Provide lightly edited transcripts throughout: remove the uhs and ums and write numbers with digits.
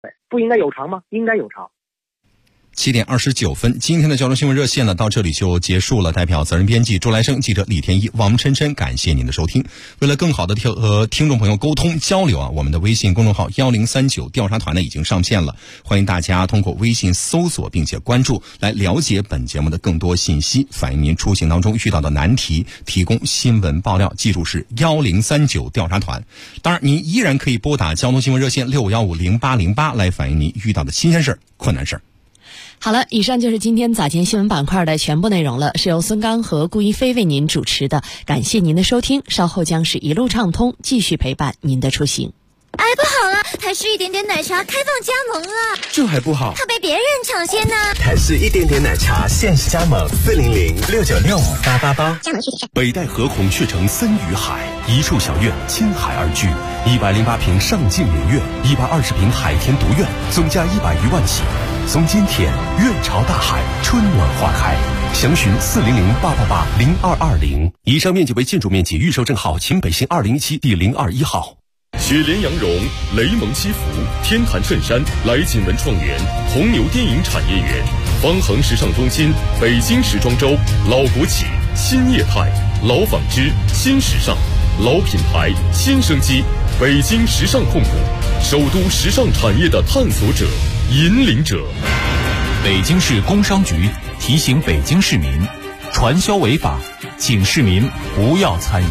不应该有偿吗？应该有偿。 7点29分，今天的交通新闻热线呢到这里就结束了。代表责任编辑周来生、记者李天一、王琛琛，感谢您的收听。为了更好的和听众朋友沟通交流我们的微信公众号1039调查团呢已经上线了，欢迎大家通过微信搜索并且关注，来了解本节目的更多信息，反映您出行当中遇到的难题，提供新闻爆料。记住是1039调查团。当然，您依然可以拨打交通新闻热线65150808来反映您遇到的新鲜事、困难事。 好了，以上就是今天早间新闻板块的全部内容了，是由孙刚和顾一飞为您主持的，感谢您的收听，稍后将是一路畅通，继续陪伴您的出行。 哎，不好了，台式一点点奶茶开放加盟了， 这还不好， 它被别人抢先呢。 台式一点点奶茶限时加盟40069658888， 加盟具体是北戴河孔雀城森与海，一处小院亲海而居，108平上境名苑，120平海天独院，总价100余万起。松间田，院朝大海，春暖花开。详询40088880220。以上面积为建筑面积，预售证号秦北新207第021号。 雪莲羊绒、雷蒙西服、天坛衬衫、来锦文创园、红牛电影产业园、方恒时尚中心、北京时装周、老国企、新业态、老纺织、新时尚、老品牌、新生机，北京时尚控股，首都时尚产业的探索者、引领者。 北京市工商局提醒北京市民，传销违法，请市民不要参与。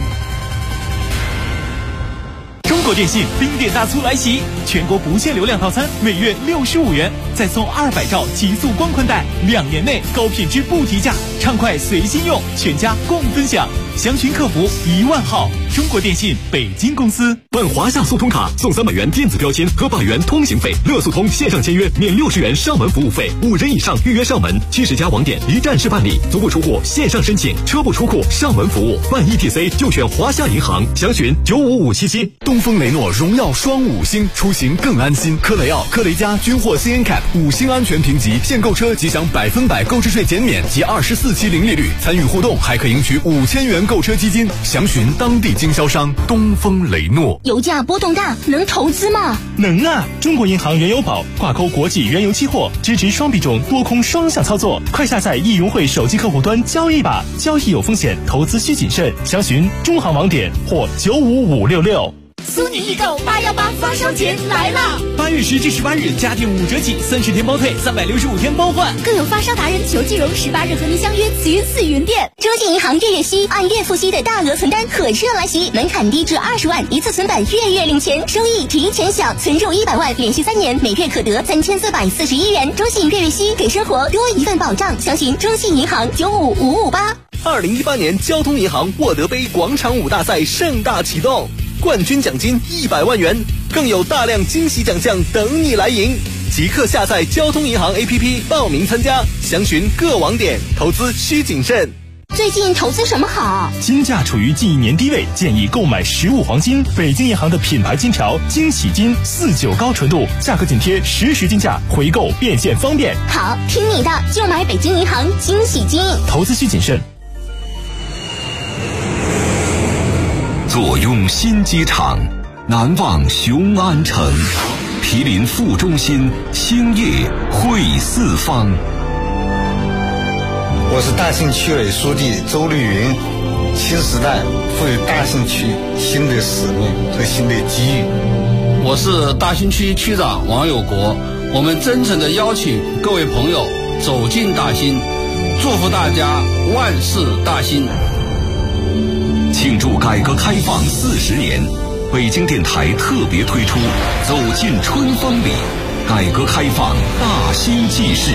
中国电信冰点大促来袭，全国不限流量套餐每月65元，再送200兆极速光宽带，2年内高品质不提价，畅快随心用，全家共分享。详询客服10000号。中国电信北京公司。 办华夏速通卡送300元电子标签和100元通行费，乐速通线上签约免60元上门服务费，5人以上预约上门，70家网点一站式办理，足不出户线上申请，车不出库上门服务，办 ETC 就选华夏银行，详询95577。 东风雷诺荣耀双5星，出行更安心。科雷傲、科雷嘉均获 CNCAP 5星安全评级，现购车即享100%购置税减免及24期零利率，参与互动还可赢取5000元购车基金，详询当地经销商。东风雷诺。 油价波动大，能投资吗？ 能啊！中国银行原油宝挂钩国际原油期货，支持双币种多空双向操作，快下载易融汇手机客户端交易吧，交易有风险，投资需谨慎，详询中行网点或95566。 苏宁易购818发烧节来啦 ！8月10至18日，家电5折起，30天包退，365天包换， 更有发烧达人裘继荣18日和您相约慈云寺云店。中信银行月月息按月付息的大额存单火热来袭，门槛低至20万，一次存版月月领钱，收益提前享，存入100万，连续3年，每月可得3441元。中信月月息给生活多一份保障，详询中信银行95558。 2018年交通银行沃德杯广场舞大赛盛大启动，冠军奖金100万元，更有大量惊喜奖项等你来赢！即刻下载交通银行 APP 报名参加，详询各网点，投资需谨慎。 最近投资什么好？ 金价处于近1年低位，建议购买实物黄金。北京银行的品牌金条惊喜金49高纯度，价格紧贴实时金价，回购变现方便。 好，听你的，就买北京银行惊喜金。 投资需谨慎。 坐拥新机场，难忘雄安城，毗邻副中心，兴业汇四方。 我是大兴区委书记周绿云，新时代赋予大兴区新的使命和新的机遇。 我是大兴区区长王有国，我们真诚地邀请各位朋友走进大兴，祝福大家万事大兴。 庆祝改革开放40年，北京电台特别推出《走进春风里》，改革开放大兴纪事。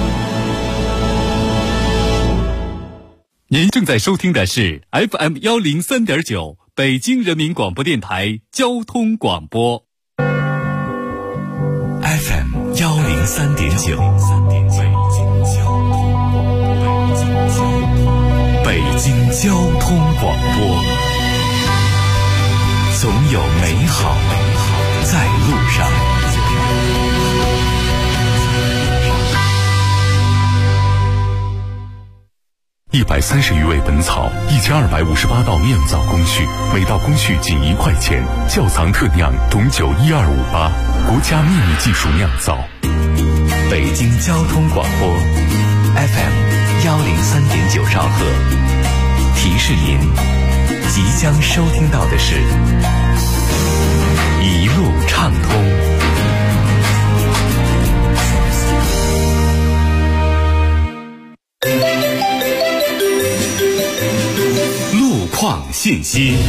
您正在收听的是 FM 103.9北京人民广播电台交通广播。 FM 103.9，北京交通广播，总有美好在路上。 130余味本草，1258道酿造工序，每道工序仅1块钱。窖藏特酿种酒12588，国家秘密技术酿造。 北京交通广播 FM 103.9兆赫，提示您即将收听到的是一路畅通。 路况信息。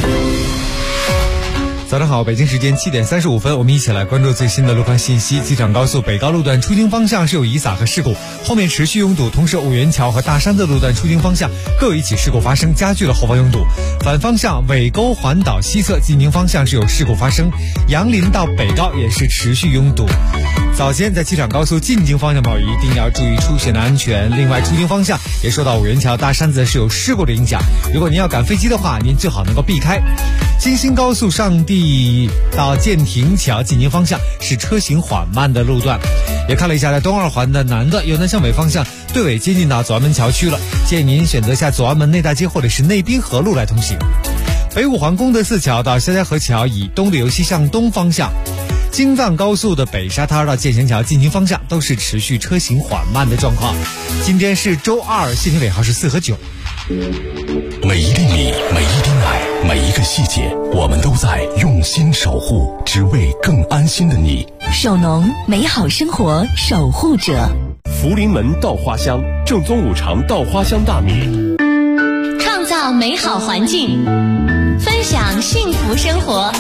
早上好，北京时间7点35分，我们一起来关注最新的路况信息。机场高速北高路段出京方向是有遗撒和事故，后面持续拥堵，同时五元桥和大山子路段出京方向各有一起事故发生，加剧了后方拥堵。反方向尾沟环岛西侧进京方向是有事故发生，杨林到北高也是持续拥堵。早先在机场高速进京方向一定要注意出行的安全。另外出京方向也受到五元桥大山子是有事故的影响，如果您要赶飞机的话，您最好能够避开。京新高速上地到建亭桥进京方向是车行缓慢的路段。也看了一下，在东二环的南段由南向北方向对尾接近到左安门桥区了，建议您选择下左安门内大街或者是内滨河路来通行。北五环功德寺桥到肖家河桥以东的由西向东方向，京藏高速的北沙滩到建贤桥进京方向都是持续车行缓慢的状况。今天是周二，限行尾号是4和9。 每一粒米，每一滴奶，每一个细节，我们都在用心守护，只为更安心的你。 手农，美好生活守护者。 福临门稻花香，正宗五常稻花香大米， 创造美好环境，分享幸福生活。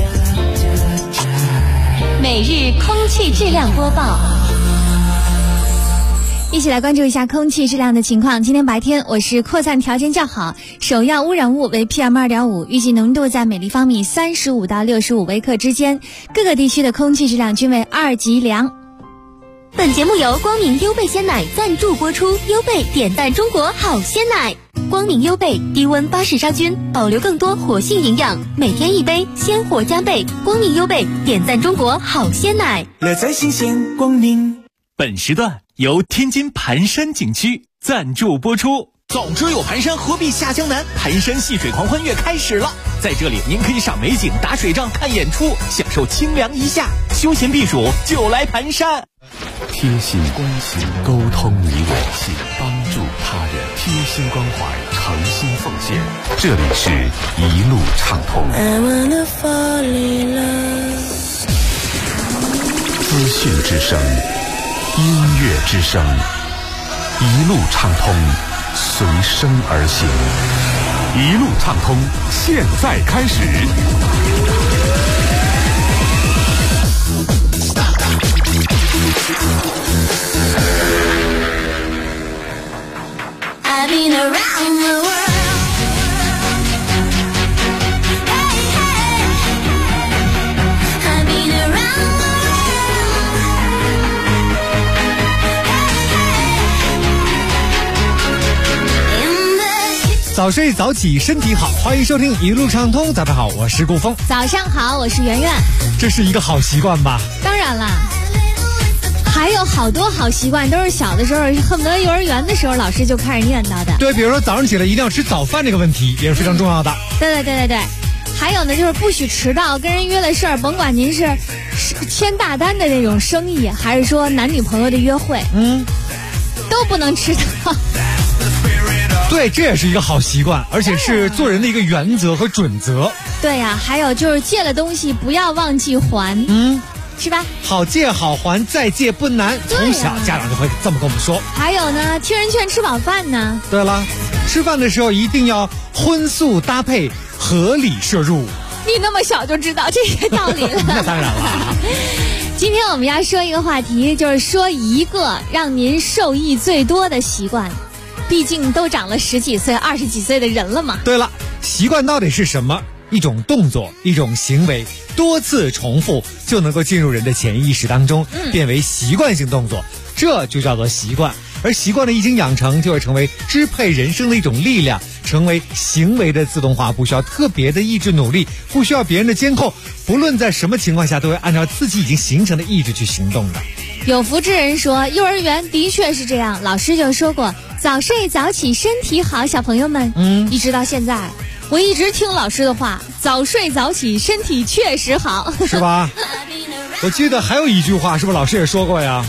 每日空气质量播报， 一起来关注一下空气质量的情况。今天白天我市扩散条件较好，首要污染物为 PM2.5， 预计浓度在每立方米35到65微克之间，各个地区的空气质量均为2级良。 本节目由光明优贝鲜奶赞助播出，优贝点赞中国好鲜奶。光明优贝低温巴氏杀菌，保留更多活性营养，每天一杯，鲜活加倍。光明优贝点赞中国好鲜奶， 乐在新鲜光明。本时段由天津盘山景区赞助播出。早知有盘山，何必下江南？盘山戏水狂欢月开始了，在这里您可以赏美景、打水仗、看演出，享受清凉一夏，休闲避暑就来盘山。 贴心关心，沟通你我心，帮助他人，贴心关怀，诚心奉献。这里是一路畅通。资讯之声，音乐之声，一路畅通，随声而行。一路畅通，现在开始。 I've been around the world. Hey, hey. I've been around the world. 早睡早起身体好，欢迎收听一路畅通。早上好，我是顾峰。 早上好，我是圆圆。 这是一个好习惯吧？ 当然啦。还有好多好习惯都是小的时候恨不得幼儿园的时候老师就开始念叨的。 对，比如说早上起来一定要吃早饭这个问题也是非常重要的。 对。还有呢，就是不许迟到，跟人约了事儿，甭管您是签大单的那种生意，还是说男女朋友的约会，都不能迟到。 对，这也是一个好习惯，而且是做人的一个原则和准则。 对呀，还有就是借了东西不要忘记还。是吧？ 好借好还，再借不难。从小家长就会这么跟我们说。 还有呢，听人劝吃饱饭呢。 对了，吃饭的时候一定要荤素搭配，合理摄入。 你那么小就知道这些道理了？ 那当然了。 今天我们要说一个话题，就是说一个让您受益最多的习惯。毕竟都长了10几岁、20几岁的人了嘛。 对了，习惯到底是什么？一种动作，一种行为，多次重复就能够进入人的潜意识当中，变为习惯性动作，这就叫做习惯。而习惯的一经养成，就会成为支配人生的一种力量，成为行为的自动化，不需要特别的意志努力，不需要别人的监控，不论在什么情况下都会按照自己已经形成的意志去行动的。 有福之人说，幼儿园的确是这样，老师就说过， 早睡早起身体好，小朋友们，一直到现在，我一直听老师的话，早睡早起身体确实好， 是吧？我记得还有一句话，是不是老师也说过呀？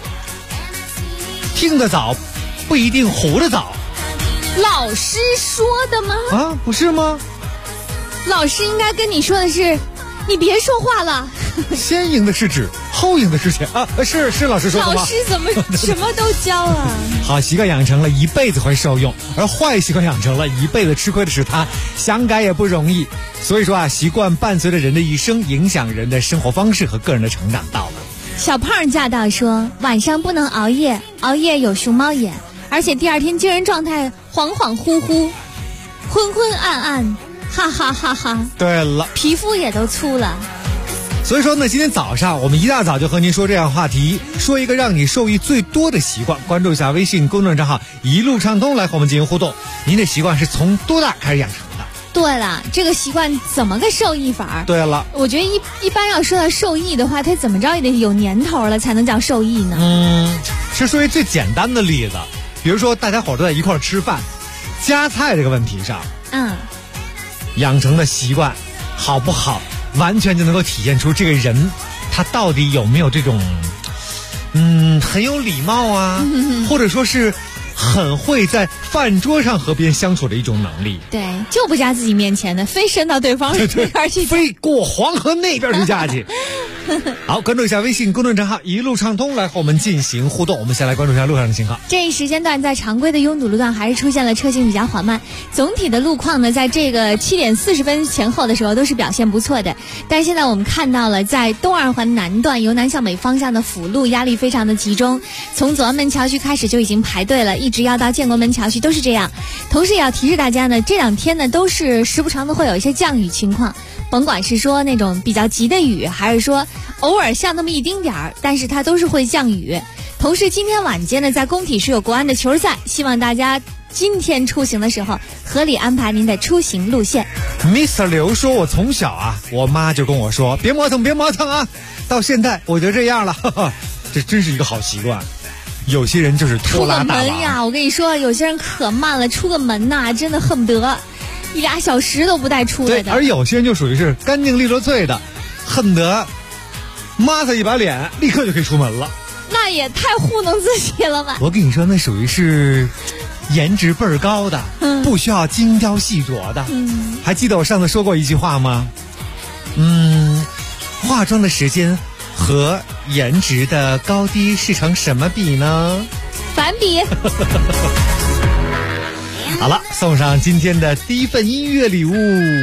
听得早不一定活得早。 老师说的吗？ 啊，不是吗？ 老师应该跟你说的是，你别说话了。 先赢的是纸，后赢的是钱啊！是老师说的吗？ 老师怎么什么都教啊？ 好习惯养成了，一辈子会受用；而坏习惯养成了，一辈子吃亏的是他，想改也不容易。所以说啊，习惯伴随着人的一生，影响人的生活方式和个人的成长道路。 小胖驾到说，晚上不能熬夜，熬夜有熊猫眼，而且第二天精神状态恍恍惚惚、昏昏暗暗，哈哈哈哈。 对了， 皮肤也都粗了。 所以说呢，今天早上我们一大早就和您说这样话题，说一个让你受益最多的习惯。关注一下微信公众账号一路畅通，来和我们进行互动。您的习惯是从多大开始养成的？ 对了，这个习惯怎么个受益法？ 对了， 我觉得一般要说到受益的话，它怎么着也得有年头了才能叫受益呢？ 是说一最简单的例子，比如说大家伙都在一块吃饭，夹菜这个问题上，养成的习惯好不好？完全就能够体现出这个人他到底有没有这种很有礼貌啊，或者说是很会在饭桌上和别人相处的一种能力。 对，就不夹自己面前的，非伸到对方那边去， 非过黄河那边去夹去。好，关注一下微信公众账号一路畅通，来和我们进行互动。我们先来关注一下路上的情况。 这一时间段在常规的拥堵路段还是出现了车行比较缓慢，总体的路况呢，在这个7点40分前后的时候都是表现不错的。但是现在我们看到了，在东二环南段由南向北方向的辅路压力非常的集中，从左安门桥区开始就已经排队了，一直要到建国门桥区都是这样。同时也要提示大家呢，这两天呢都是时不常的会有一些降雨情况，甭管是说那种比较急的雨，还是说偶尔下那么一丁点儿，但是它都是会降雨。同时今天晚间呢，在工体是有国安的球赛，希望大家今天出行的时候合理安排您的出行路线。 Mr. 刘说，我从小啊，我妈就跟我说别磨蹭别磨蹭啊，到现在我就这样了，呵呵，这真是一个好习惯。有些人就是拖拉大王。 出个门呀，我跟你说，有些人可慢了，出个门呐，真的恨不得1、2小时都不带出来的。 对，而有些人就属于是干净利落脆的，恨不得抹他一把脸，立刻就可以出门了。 那也太糊弄自己了吧！ 我跟你说，那属于是颜值倍儿高的，不需要精雕细琢的。还记得我上次说过一句话吗？化妆的时间和颜值的高低是成什么比呢？ 反比。 好了，送上今天的第一份音乐礼物。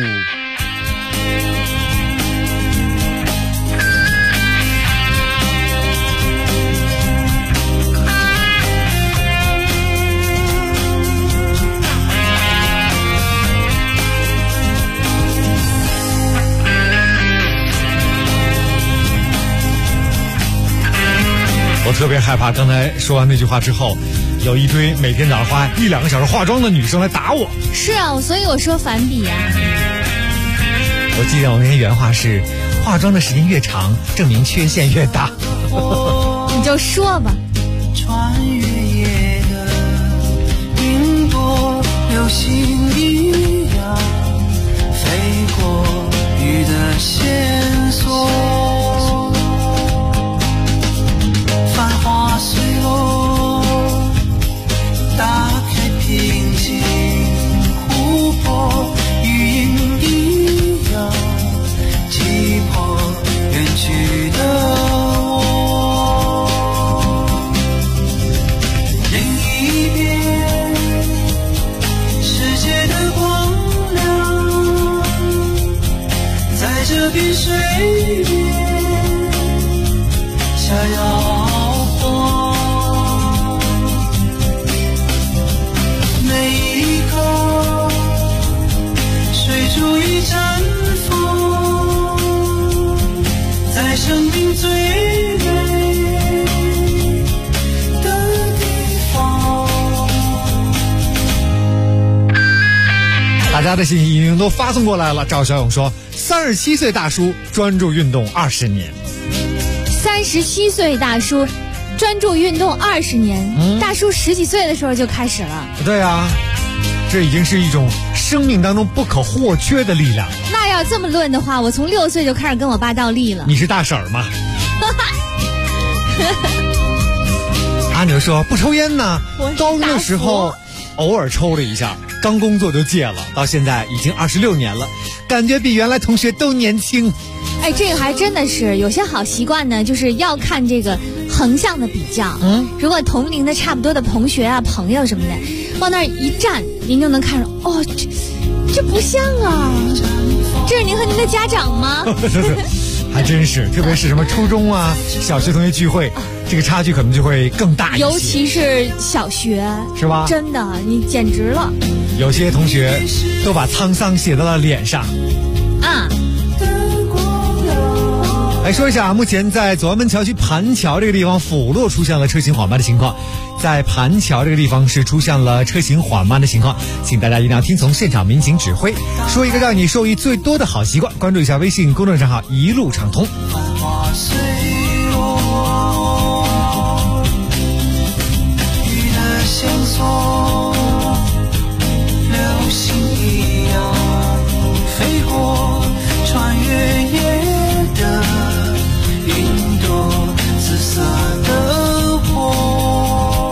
我特别害怕刚才说完那句话之后，有一堆每天早上花1、2个小时化妆的女生来打我。 是啊，所以我说反比啊。 我记得我那天原话是，化妆的时间越长，证明缺陷越大。 你就说吧。 穿越夜的云朵，流星一样飞过雨的线索。繁华碎落，打开平静湖泊，余音一样击破远去的我。另一边，世界的光亮，在这片水面下摇。生命最美的地方。 大家的信息已经都发送过来了。赵小勇说，37岁大叔专注运动20年。 37岁大叔专注运动20年，大叔10几岁的时候就开始了。 对啊，这已经是一种生命当中不可或缺的力量。 那要这么论的话，我从6岁就开始跟我爸倒立了。 你是大婶儿吗？阿牛说不抽烟呢，高中的时候偶尔抽了一下，刚工作就戒了，到现在已经26年了，感觉比原来同学都年轻。 哎，这个还真的是有些好习惯呢，就是要看这个横向的比较。如果同龄的差不多的同学啊、朋友什么的，往那儿一站，您就能看出，哦，这不像啊，这是您和您的家长吗？ 还真是，特别是什么初中啊、小学同学聚会，这个差距可能就会更大一些。 尤其是小学， 是吧？ 真的，你简直了。 有些同学都把沧桑写到了脸上。 啊。 来说一下，目前在左安门桥区盘桥这个地方，辅路出现了车行缓慢的情况。在盘桥这个地方是出现了车行缓慢的情况，请大家一定要听从现场民警指挥。说一个让你受益最多的好习惯，关注一下微信公众账号一路畅通。 流星一样飞过，穿越夜的云朵，紫色的火。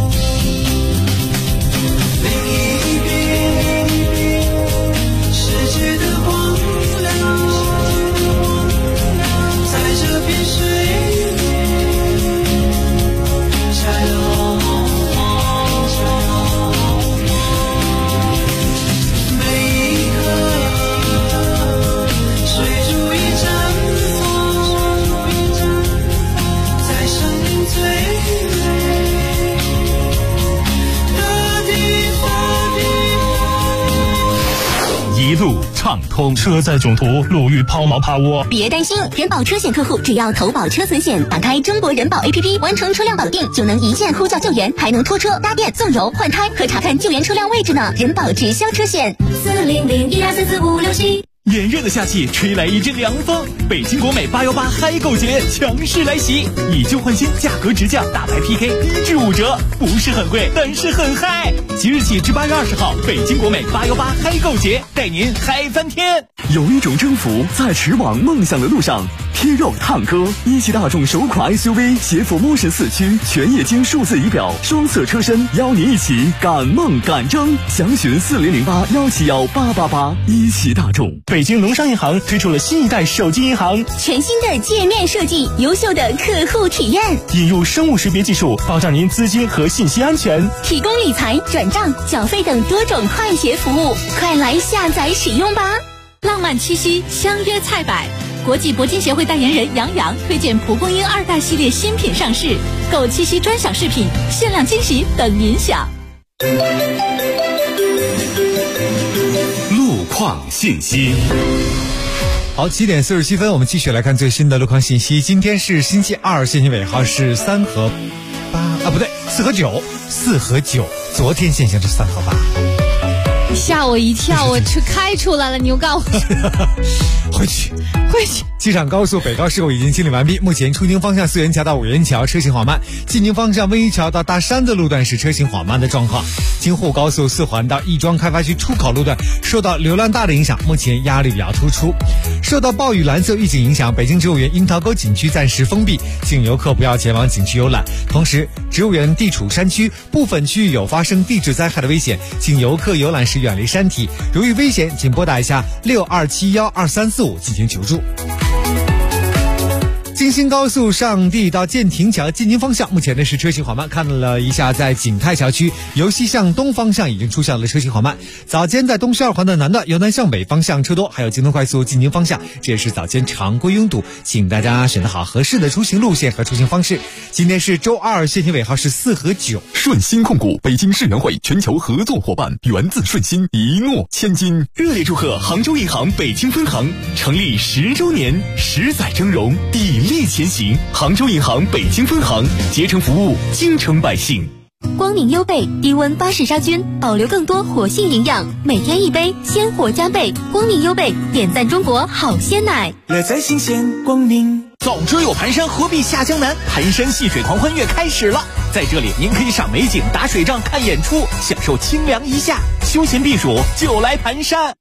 另一边，世界的光亮，在这片水面闪耀。 一路畅通，车载囧途，路遇抛锚趴窝。 别担心，人保车险客户只要投保车损险，打开中国人保 APP， 完成车辆保定，就能一键呼叫救援，还能拖车、搭电、送油、换胎和查看救援车辆位置呢。人保直销车险，40012444567。 炎热的夏季吹来一阵凉风，北京国美818嗨购节强势来袭，以旧换新，价格直降，大牌 PK 1至5折，不是很贵，但是很嗨。即日起至8月20号，北京国美818嗨购节带您嗨翻天。 有一种征服在驰往梦想的路上，贴肉探歌，一汽大众首款 SUV 携辅Motion4驱全液晶数字仪表，双色车身，邀您一起赶梦赶征。详询4008171888。一汽大众。 北京农商银行推出了新一代手机银行， 全新的界面设计，优秀的客户体验， 引入生物识别技术，保障您资金和信息安全， 提供理财、转账、缴费等多种快捷服务，快来下载使用吧！ 浪漫七夕，相约菜百。国际铂金协会代言人杨洋推荐蒲公英2代系列新品上市，购七夕专享饰品，限量惊喜等您享。 路况信息。 好，7点47分，我们继续来看最新的路况信息。今天是星期二，限行尾号是3和8啊，不对，4和9，昨天限行是3和8。 吓我一跳，我去开出来了，你又告诉我回去。机场高速北高事故已经清理完毕，目前出京方向4元桥到5元桥车行缓慢，进京方向温榆桥到大山的路段是车行缓慢的状况。京沪高速4环到亦庄开发区出口路段受到流量大的影响，目前压力比较突出。受到暴雨蓝色预警影响，北京植物园樱桃沟景区暂时封闭，请游客不要前往景区游览。同时，植物园地处山区，部分区域有发生地质灾害的危险，请游客游览时远离山体。如遇危险，请拨打一下62712345进行求助。京新高速上地到建亭桥进京方向，目前呢是车行缓慢。看了一下，在景泰桥区由西向东方向已经出现了车行缓慢。早间在东十2环的南段由南向北方向车多，还有京东快速进京方向，这也是早间常规拥堵，请大家选择好合适的出行路线和出行方式。今天是周二，限行尾号是4和9。 顺鑫控股北京世园会全球合作伙伴，源自顺鑫，一诺千金。 热烈祝贺杭州银行北京分行成立10周年，10载峥嵘，砥砺前行。杭州银行北京分行竭诚服务京城百姓。 光明优贝低温巴氏杀菌，保留更多活性营养，每天一杯，鲜活加倍。光明优贝点赞中国好鲜奶， 乐在新鲜光明。 早知有盘山，何必下江南？盘山戏水狂欢月开始了，在这里您可以赏美景、打水仗、看演出，享受清凉一夏，休闲避暑就来盘山。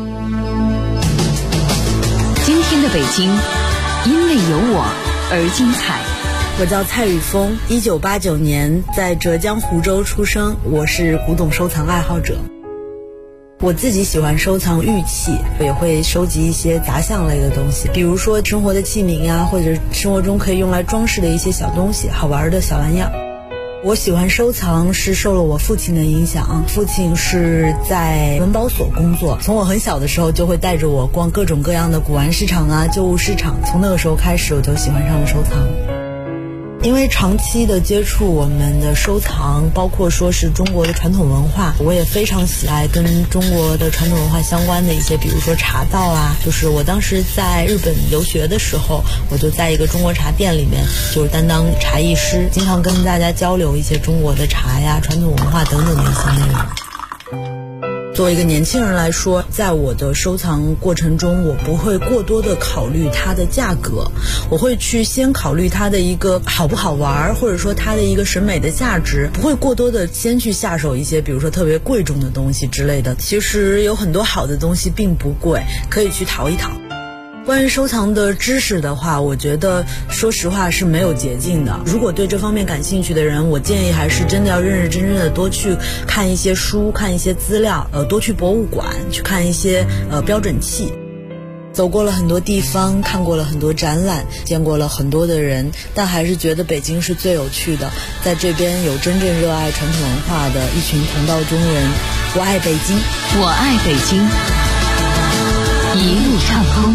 今天的北京，因为有我而精彩。 我叫蔡宇峰，1989年在浙江湖州出生，我是古董收藏爱好者。我自己喜欢收藏玉器，也会收集一些杂项类的东西，比如说生活的器皿啊，或者生活中可以用来装饰的一些小东西，好玩的小玩意儿。我喜欢收藏是受了我父亲的影响，父亲是在文保所工作，从我很小的时候就会带着我逛各种各样的古玩市场啊、旧物市场，从那个时候开始我就喜欢上了收藏。因为长期的接触我们的收藏，包括说是中国的传统文化，我也非常喜爱跟中国的传统文化相关的一些，比如说茶道啊。就是我当时在日本留学的时候，我就在一个中国茶店里面，就是担当茶艺师，经常跟大家交流一些中国的茶呀、传统文化等等的一些内容。作为一个年轻人来说，在我的收藏过程中，我不会过多的考虑它的价格，我会去先考虑它的一个好不好玩，或者说它的一个审美的价值，不会过多的先去下手一些比如说特别贵重的东西之类的。其实有很多好的东西并不贵，可以去淘一淘。关于收藏的知识的话，我觉得说实话是没有捷径的。如果对这方面感兴趣的人，我建议还是真的要认认真真的多去看一些书，看一些资料，多去博物馆去看一些标准器。走过了很多地方，看过了很多展览，见过了很多的人，但还是觉得北京是最有趣的。在这边有真正热爱传统文化的一群同道中人。我爱北京， 我爱北京，一路畅通。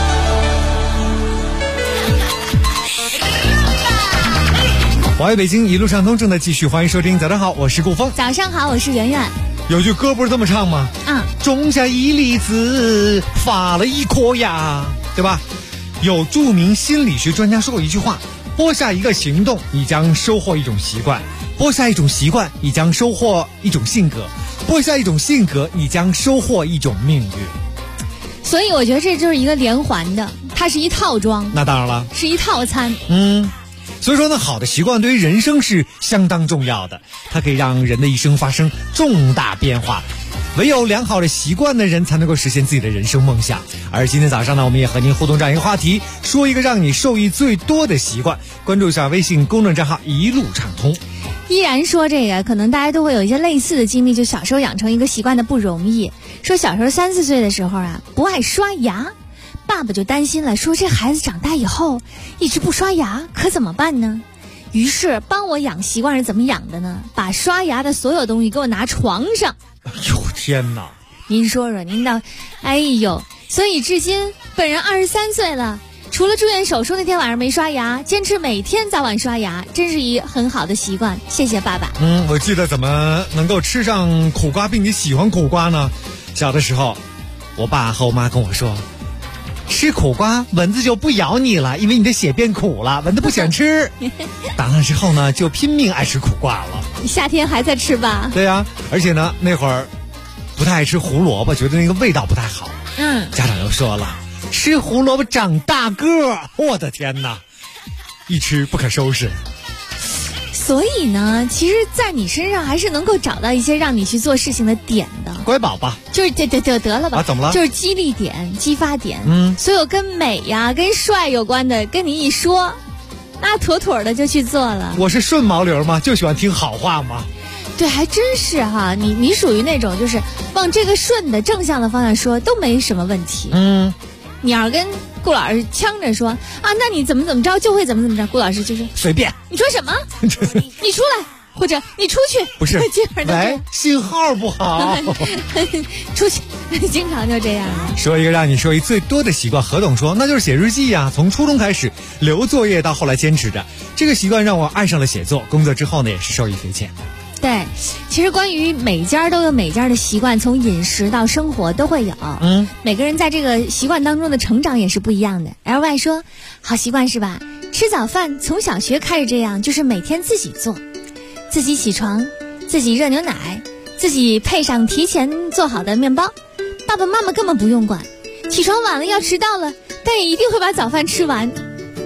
我爱北京，一路畅通正在继续，欢迎收听。早上好，我是顾峰。 早上好，我是圆圆。 有句歌不是这么唱吗？种下一粒子，发了一颗芽，对吧？有著名心理学专家说过一句话：播下一个行动，你将收获一种习惯；播下一种习惯，你将收获一种性格；播下一种性格，你将收获一种命运。 所以我觉得这就是一个连环的，它是一套装。 那当然了， 是一套餐。 所以说呢，好的习惯对于人生是相当重要的，它可以让人的一生发生重大变化。唯有良好的习惯的人才能够实现自己的人生梦想。而今天早上呢，我们也和您互动这样一个话题，说一个让你受益最多的习惯。关注一下微信公众账号一路畅通。 依然说这个，可能大家都会有一些类似的经历，就小时候养成一个习惯的不容易。说小时候3、4岁的时候啊，不爱刷牙，爸爸就担心了，说这孩子长大以后一直不刷牙，可怎么办呢？于是帮我养习惯是怎么养的呢？把刷牙的所有东西给我拿床上。 哎呦天哪！ 您说说，您的，哎呦，所以至今本人23岁了，除了住院手术那天晚上没刷牙，坚持每天早晚刷牙，真是一很好的习惯。谢谢爸爸。 我记得怎么能够吃上苦瓜并且喜欢苦瓜呢？小的时候，我爸和我妈跟我说，吃苦瓜蚊子就不咬你了，因为你的血变苦了，蚊子不想吃。长大之后呢，就拼命爱吃苦瓜了。 你夏天还在吃吧？ 对呀，而且呢，那会儿不太爱吃胡萝卜，觉得那个味道不太好。家长又说了，吃胡萝卜长大个儿，我的天哪，一吃不可收拾。 所以呢，其实在你身上还是能够找到一些让你去做事情的点的。 乖宝宝， 就是得了吧？ 怎么了？ 就是激励点、激发点。所有跟美呀、跟帅有关的，跟你一说，那妥妥的就去做了。 我是顺毛流吗？就喜欢听好话吗？ 对，还真是哈。你属于那种就是往这个顺的正向的方向说都没什么问题。你要跟顾老师呛着说啊，那你怎么着就会怎么着，顾老师就是随便。 你说什么？你出来，或者你出去。 不是， 基本上喂，信号不好。 出去，经常就这样。 说一个让你受益最多的习惯，何董说那就是写日记呀。从初中开始留作业，到后来坚持着，这个习惯让我爱上了写作。工作之后呢，也是受益匪浅。 对，其实关于每家都有每家的习惯，从饮食到生活都会有。每个人在这个习惯当中的成长也是不一样的。LY 说，好习惯是吧？吃早饭从小学开始这样，就是每天自己做，自己起床，自己热牛奶，自己配上提前做好的面包，爸爸妈妈根本不用管。起床晚了要迟到了，但也一定会把早饭吃完。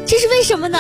这是为什么呢？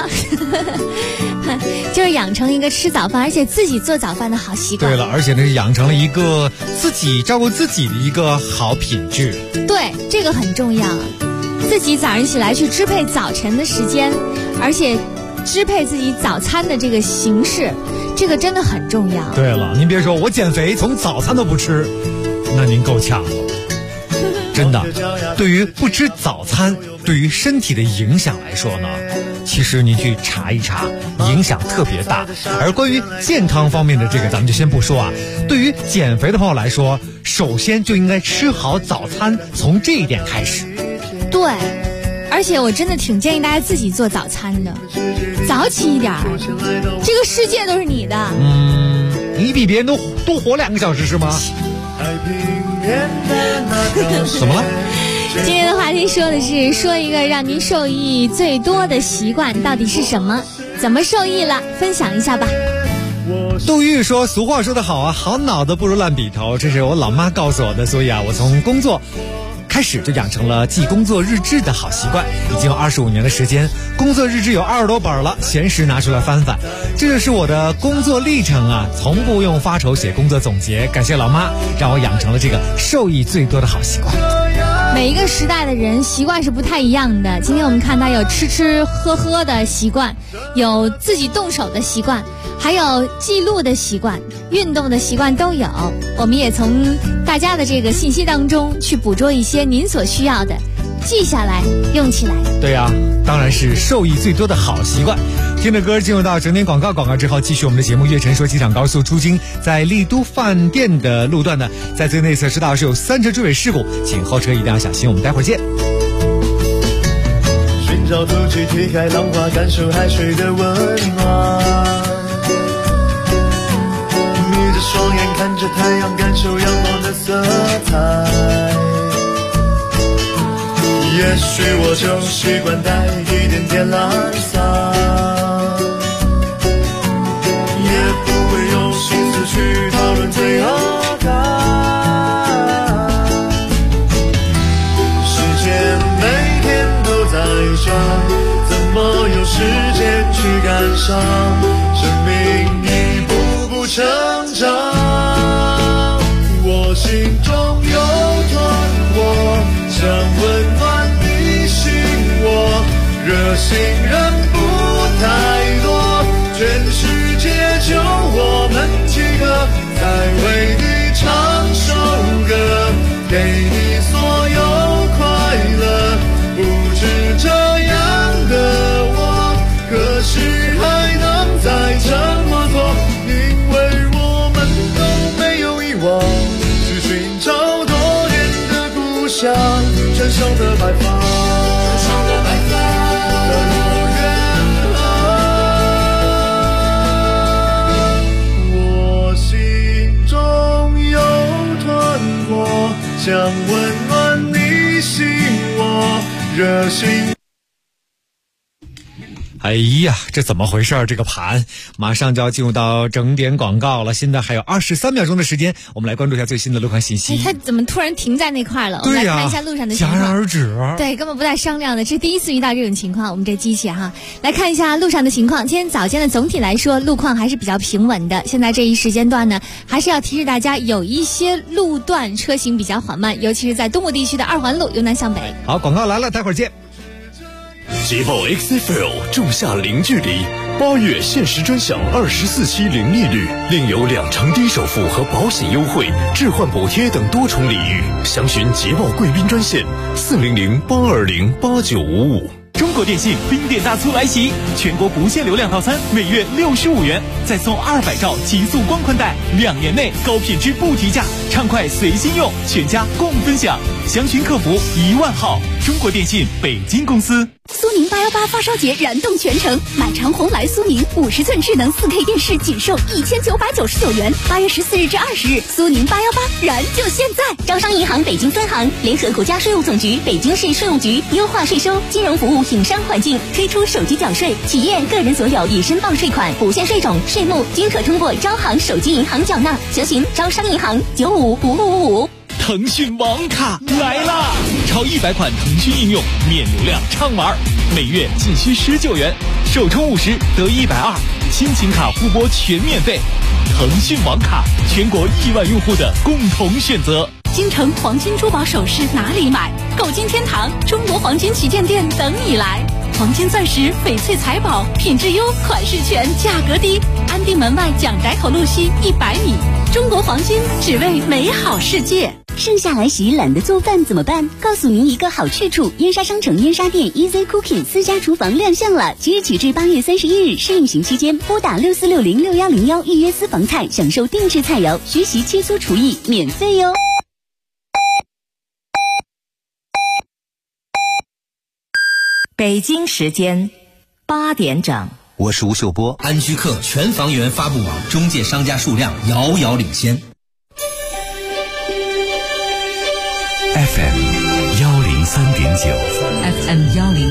就是养成一个吃早饭而且自己做早饭的好习惯。 对了，而且呢是养成了一个自己照顾自己的一个好品质。 对，这个很重要，自己早上起来去支配早晨的时间，而且支配自己早餐的这个形式，这个真的很重要。 对了，您别说我减肥从早餐都不吃，那您够呛了。真的，对于不吃早餐对于身体的影响来说呢，其实您去查一查，影响特别大。而关于健康方面的这个咱们就先不说啊，对于减肥的朋友来说，首先就应该吃好早餐，从这一点开始。 对，而且我真的挺建议大家自己做早餐的，早起一点儿，这个世界都是你的。 你比别人都多活2个小时是吗？怎么了？ 今天的话题说的是说一个让您受益最多的习惯到底是什么？怎么受益了？分享一下吧。 杜玉说，俗话说得好啊，好脑子不如烂笔头，这是我老妈告诉我的，所以啊，我从工作开始就养成了记工作日志的好习惯，已经有25年的时间，工作日志有20多本了，闲时拿出来翻翻，这就是我的工作历程啊，从不用发愁写工作总结，感谢老妈让我养成了这个受益最多的好习惯。 每一个时代的人习惯是不太一样的，今天我们看到有吃吃喝喝的习惯，有自己动手的习惯，还有记录的习惯，运动的习惯都有。我们也从大家的这个信息当中去捕捉一些您所需要的，记下来用起来。 对呀，当然是受益最多的好习惯。听着歌进入到整点广告之后，继续我们的节目。粤晨说，机场高速出京在丽都饭店的路段呢，在最内侧车道是有3车追尾事故，请后车一定要小心。我们待会儿见。 寻找途径推开浪花，感受海水的温暖，眯着双眼看着太阳，感受阳光的色彩。也许我就习惯带一点点懒散，也不会用心思去讨论罪恶感。时间每天都在转，怎么有时间去感伤？生命一步步成长，我心中有团火，想温暖你心窝，热心人不太多，全世界就我们几个，在为你唱首歌，给你所有快乐。不止这样的我，可是还能再这么做，因为我们都没有遗忘，去寻找多年的故乡，山上的白发，的路远航。我心中有团火，想温暖你心窝，热心。 哎呀，这怎么回事？这个盘马上就要进入到整点广告了，现在还有23秒钟的时间，我们来关注一下最新的路况信息。 他怎么突然停在那块了？我们来看一下路上的情况。 戛然而止。 对，根本不带商量的，这是第一次遇到这种情况。我们这机器哈，来看一下路上的情况。今天早间的总体来说，路况还是比较平稳的。现在这一时间段呢，还是要提示大家，有一些路段车行比较缓慢，尤其是在东部地区的2环路由南向北。 好，广告来了，待会儿见。 捷豹 XFL 仲夏零距离，8月限时专享24期零利率，另有2成低首付和保险优惠、置换补贴等多重礼遇。详询捷豹贵宾专线400-820-8955。 中国电信冰点大促来袭，全国不限流量套餐每月65元，再送200兆极速光宽带，2年内高品质不提价，畅快随心用，全家共分享。详询客服10000号。中国电信北京公司。 苏宁818发烧节燃动全城，买长虹来苏宁50寸智能4K 电视仅售1999元。8月14日至20日，苏宁818燃就现在！招商银行北京分行联合国家税务总局、北京市税务局优化税收、金融服务营商环境，推出手机缴税，企业个人所有已申报税款、不限税种、税目均可通过招行手机银行缴纳。详询招商银行955555。 腾讯网卡来啦！超100款腾讯应用，免流量畅玩。 每月仅需19元，首充50得120，亲情卡互拨全免费。腾讯网卡，全国1万用户的共同选择。 京城黄金珠宝首饰哪里买？购金天堂中国黄金旗舰店等你来。黄金钻石、翡翠财宝，品质优，款式全，价格低。安定门外蒋宅口路西100米。中国黄金，只为美好世界。 盛夏来袭，懒得做饭怎么办？告诉您一个好去处，燕莎商城燕莎店 Easy Cooking 私家厨房亮相了。即日起至8月31日试运行期间，拨打64606101预约私房菜，享受定制菜肴，学习切磋厨艺，免费哟。 北京时间8点整。 我是吴秀波。 安居客全房源发布网中介商家数量遥遥领先。 FM 103.9 FM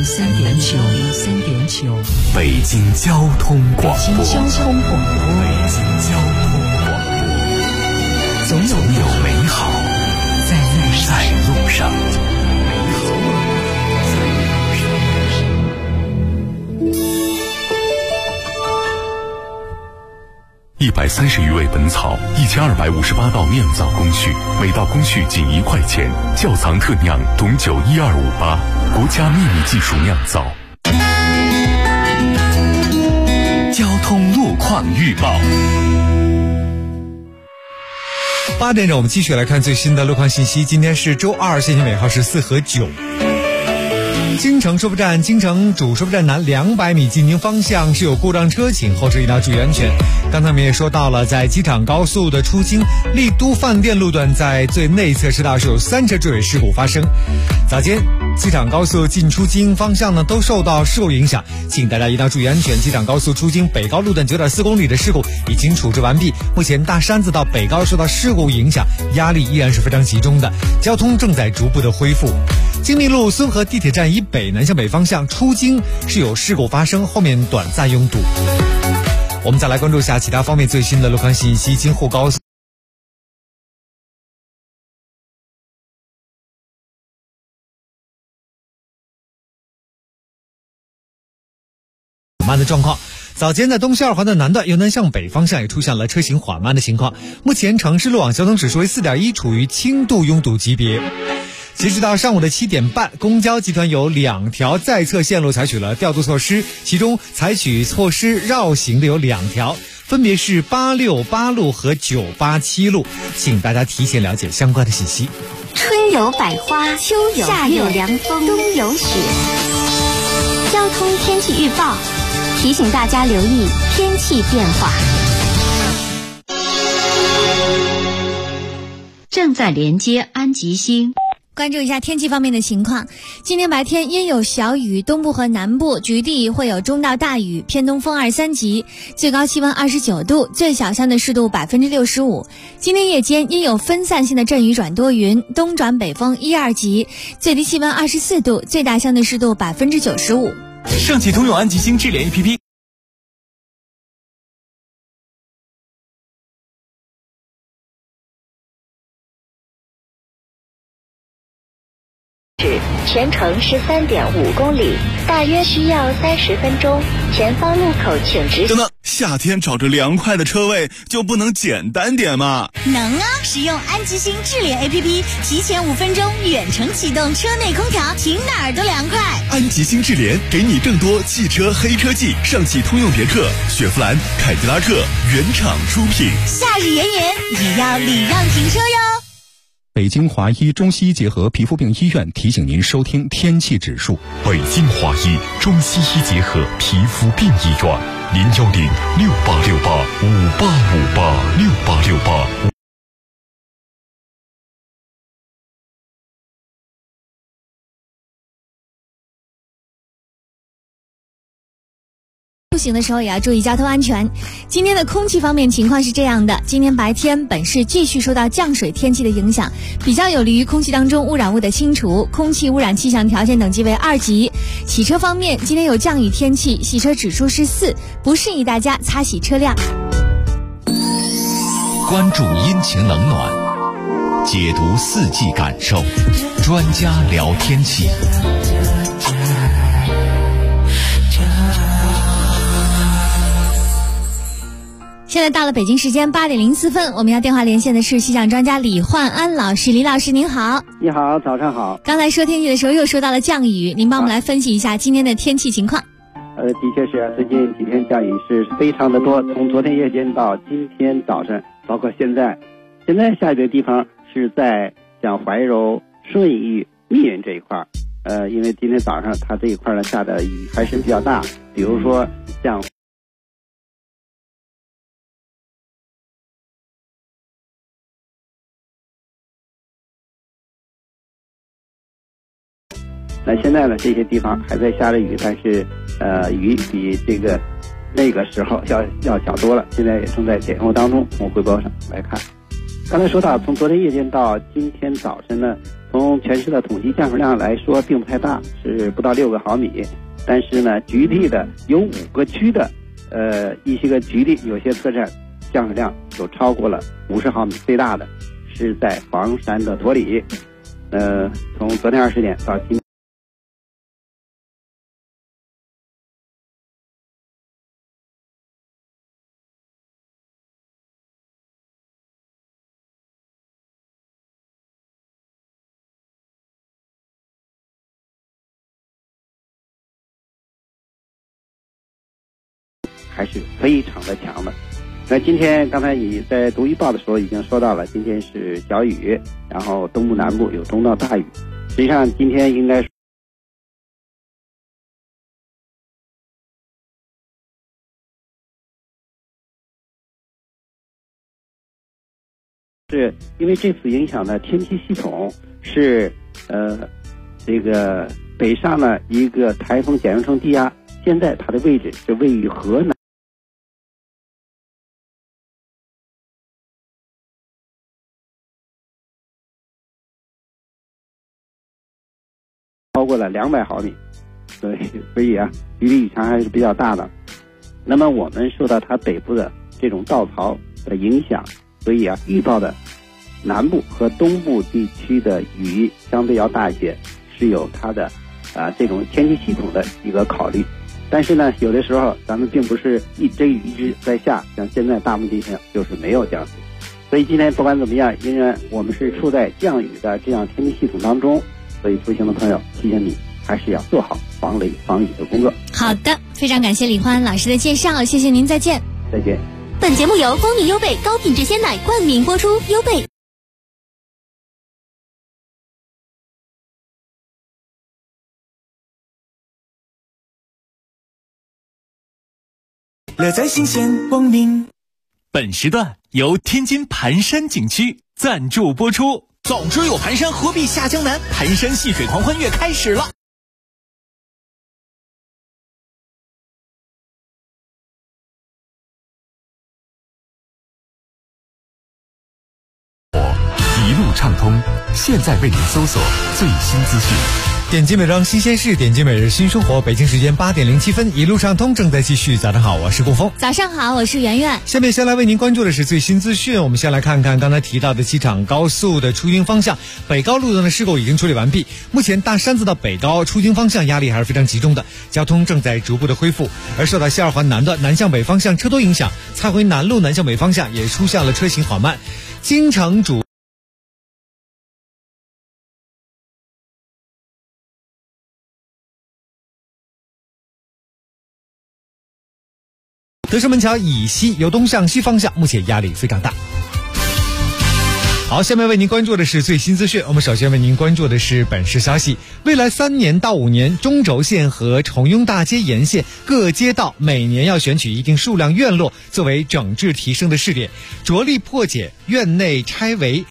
103.9 北京交通广播。 北京交通广播。总有美好在路上。 130余味本草，1258道酿造工序，每道工序仅1块钱。窖藏特酿董酒12588，国家秘密技术酿造。 交通路况预报。 8点整，我们继续来看最新的路况信息。今天是周二，限行尾号是4和9。京城收费站京城主收费站南200米进京方向是有故障车，请后车一定要注意安全。刚才我们也说到了，在机场高速的出京丽都饭店路段，在最内侧车道是有3车坠毁事故发生。早间机场高速进出京方向呢都受到事故影响，请大家一定要注意安全。机场高速出京北高路段9.4公里的事故已经处置完毕，目前大山子到北高受到事故影响，压力依然是非常集中的，交通正在逐步的恢复。京密路孙河地铁站以北南向北方向出京是有事故发生，后面短暂拥堵。我们再来关注一下其他方面最新的路况信息。京沪高速慢的状况，早间在东西二环的南段由南向北方向也出现了车行缓慢的情况，目前城市路网交通指数为4.1，处于轻度拥堵级别。截止到上午的7点半，公交集团有2条在侧线路采取了调度措施，其中采取措施绕行的有2条，分别是868路和987路，请大家提前了解相关的信息。 春有百花，秋有夏有凉风，冬有雪。交通天气预报提醒大家留意天气变化。 正在连接安吉星。 关注一下天气方面的情况，今天白天阴有小雨，东部和南部局地会有中到大雨，偏东风2、3级，最高气温29度，最小相对湿度65%。今天夜间阴有分散性的阵雨转多云，东转北风1、2级，最低气温24度，最大相对湿度95%。 上汽通用安吉星智联 APP。 全程是3.5公里，大约需要30分钟。前方路口请直行。 等等，夏天找着凉快的车位就不能简单点吗？ 能啊！使用安吉星智联 APP， 提前5分钟远程启动车内空调，停哪儿都凉快。 安吉星智联给你更多汽车黑车季，上汽通用别克、雪佛兰、凯迪拉克原厂出品。 夏日炎炎，也要礼让停车哟。 北京华医中西医结合皮肤病医院提醒您收听天气指数。 北京华医中西医结合皮肤病医院，01068685858686868。 出行的时候也要注意交通安全。今天的空气方面情况是这样的，今天白天本市继续受到降水天气的影响，比较有利于空气当中污染物的清除，空气污染气象条件等级为2级。洗车方面，今天有降雨天气，洗车指数是4，不适宜大家擦洗车辆。 关注阴晴冷暖，解读四季感受，专家聊天气。 现在到了北京时间8点04分，我们要电话连线的是气象专家李焕安老师。李老师您好。 你好，早上好。 刚才说天气的时候又说到了降雨，您帮我们来分析一下今天的天气情况。 的确是最近几天降雨是非常的多，从昨天夜间到今天早晨，包括现在下雨的地方是在像怀柔、顺义、密云这一块因为今天早上它这一块呢下的雨还是比较大，比如说像那现在呢这些地方还在下着雨，但是雨比那个时候要小多了，现在也正在减弱当中。从汇报上来看，刚才说到从昨天夜间到今天早晨呢，从全市的统计降水量来说并不太大，是不到6个毫米，但是呢局地的有5个区的一些个局地有些特站降水量就超过了50毫米，最大的是在房山的驼里，从昨天20点到今天还是非常的强的。那今天刚才你在读预报的时候已经说到了，今天是小雨，然后东部南部有中到大雨。实际上今天应该是因为这次影响的天气系统是这个北上呢一个台风简称成低压，现在它的位置是位于河南超过了200毫米，所以距离雨强还是比较大的。那么我们受到它北部的这种倒槽的影响，所以预报的南部和东部地区的雨相对要大一些，是有它的这种天气系统的一个考虑。但是呢有的时候咱们并不是这雨一直在下，像现在大部分地方就是没有降水，所以今天不管怎么样，因为我们是处在降雨的这样天气系统当中，所以出行的朋友提醒你还是要做好防雷防雨的工作。 好的，非常感谢李焕安老师的介绍，谢谢您，再见。 再见。 本节目由蜂蜜优贝高品质鲜奶冠名播出，优贝。 乐在新鲜光明。本时段由天津盘山景区赞助播出。 总之有盘山，何必下江南？盘山戏水狂欢月开始了。 一路畅通，现在为您搜索最新资讯。 点击每张新鲜事，点击每日新生活。北京时间8点07分，一路畅通正在继续。早上好，我是顾峰。 早上好，我是圆圆。 下面先来为您关注的是最新资讯。我们先来看看刚才提到的机场高速的出京方向，北高路段的事故已经处理完毕。目前大山子到北高出京方向压力还是非常集中的，交通正在逐步的恢复。而受到西二环南段南向北方向车多影响，蔡回南路南向北方向也出现了车行缓慢。京城主德胜门桥以西由东向西方向，目前压力非常大。好，下面为您关注的是最新资讯。我们首先为您关注的是本市消息。未来3年到5年，中轴线和重雍大街沿线各街道每年要选取一定数量院落作为整治提升的试点，着力破解院内拆违。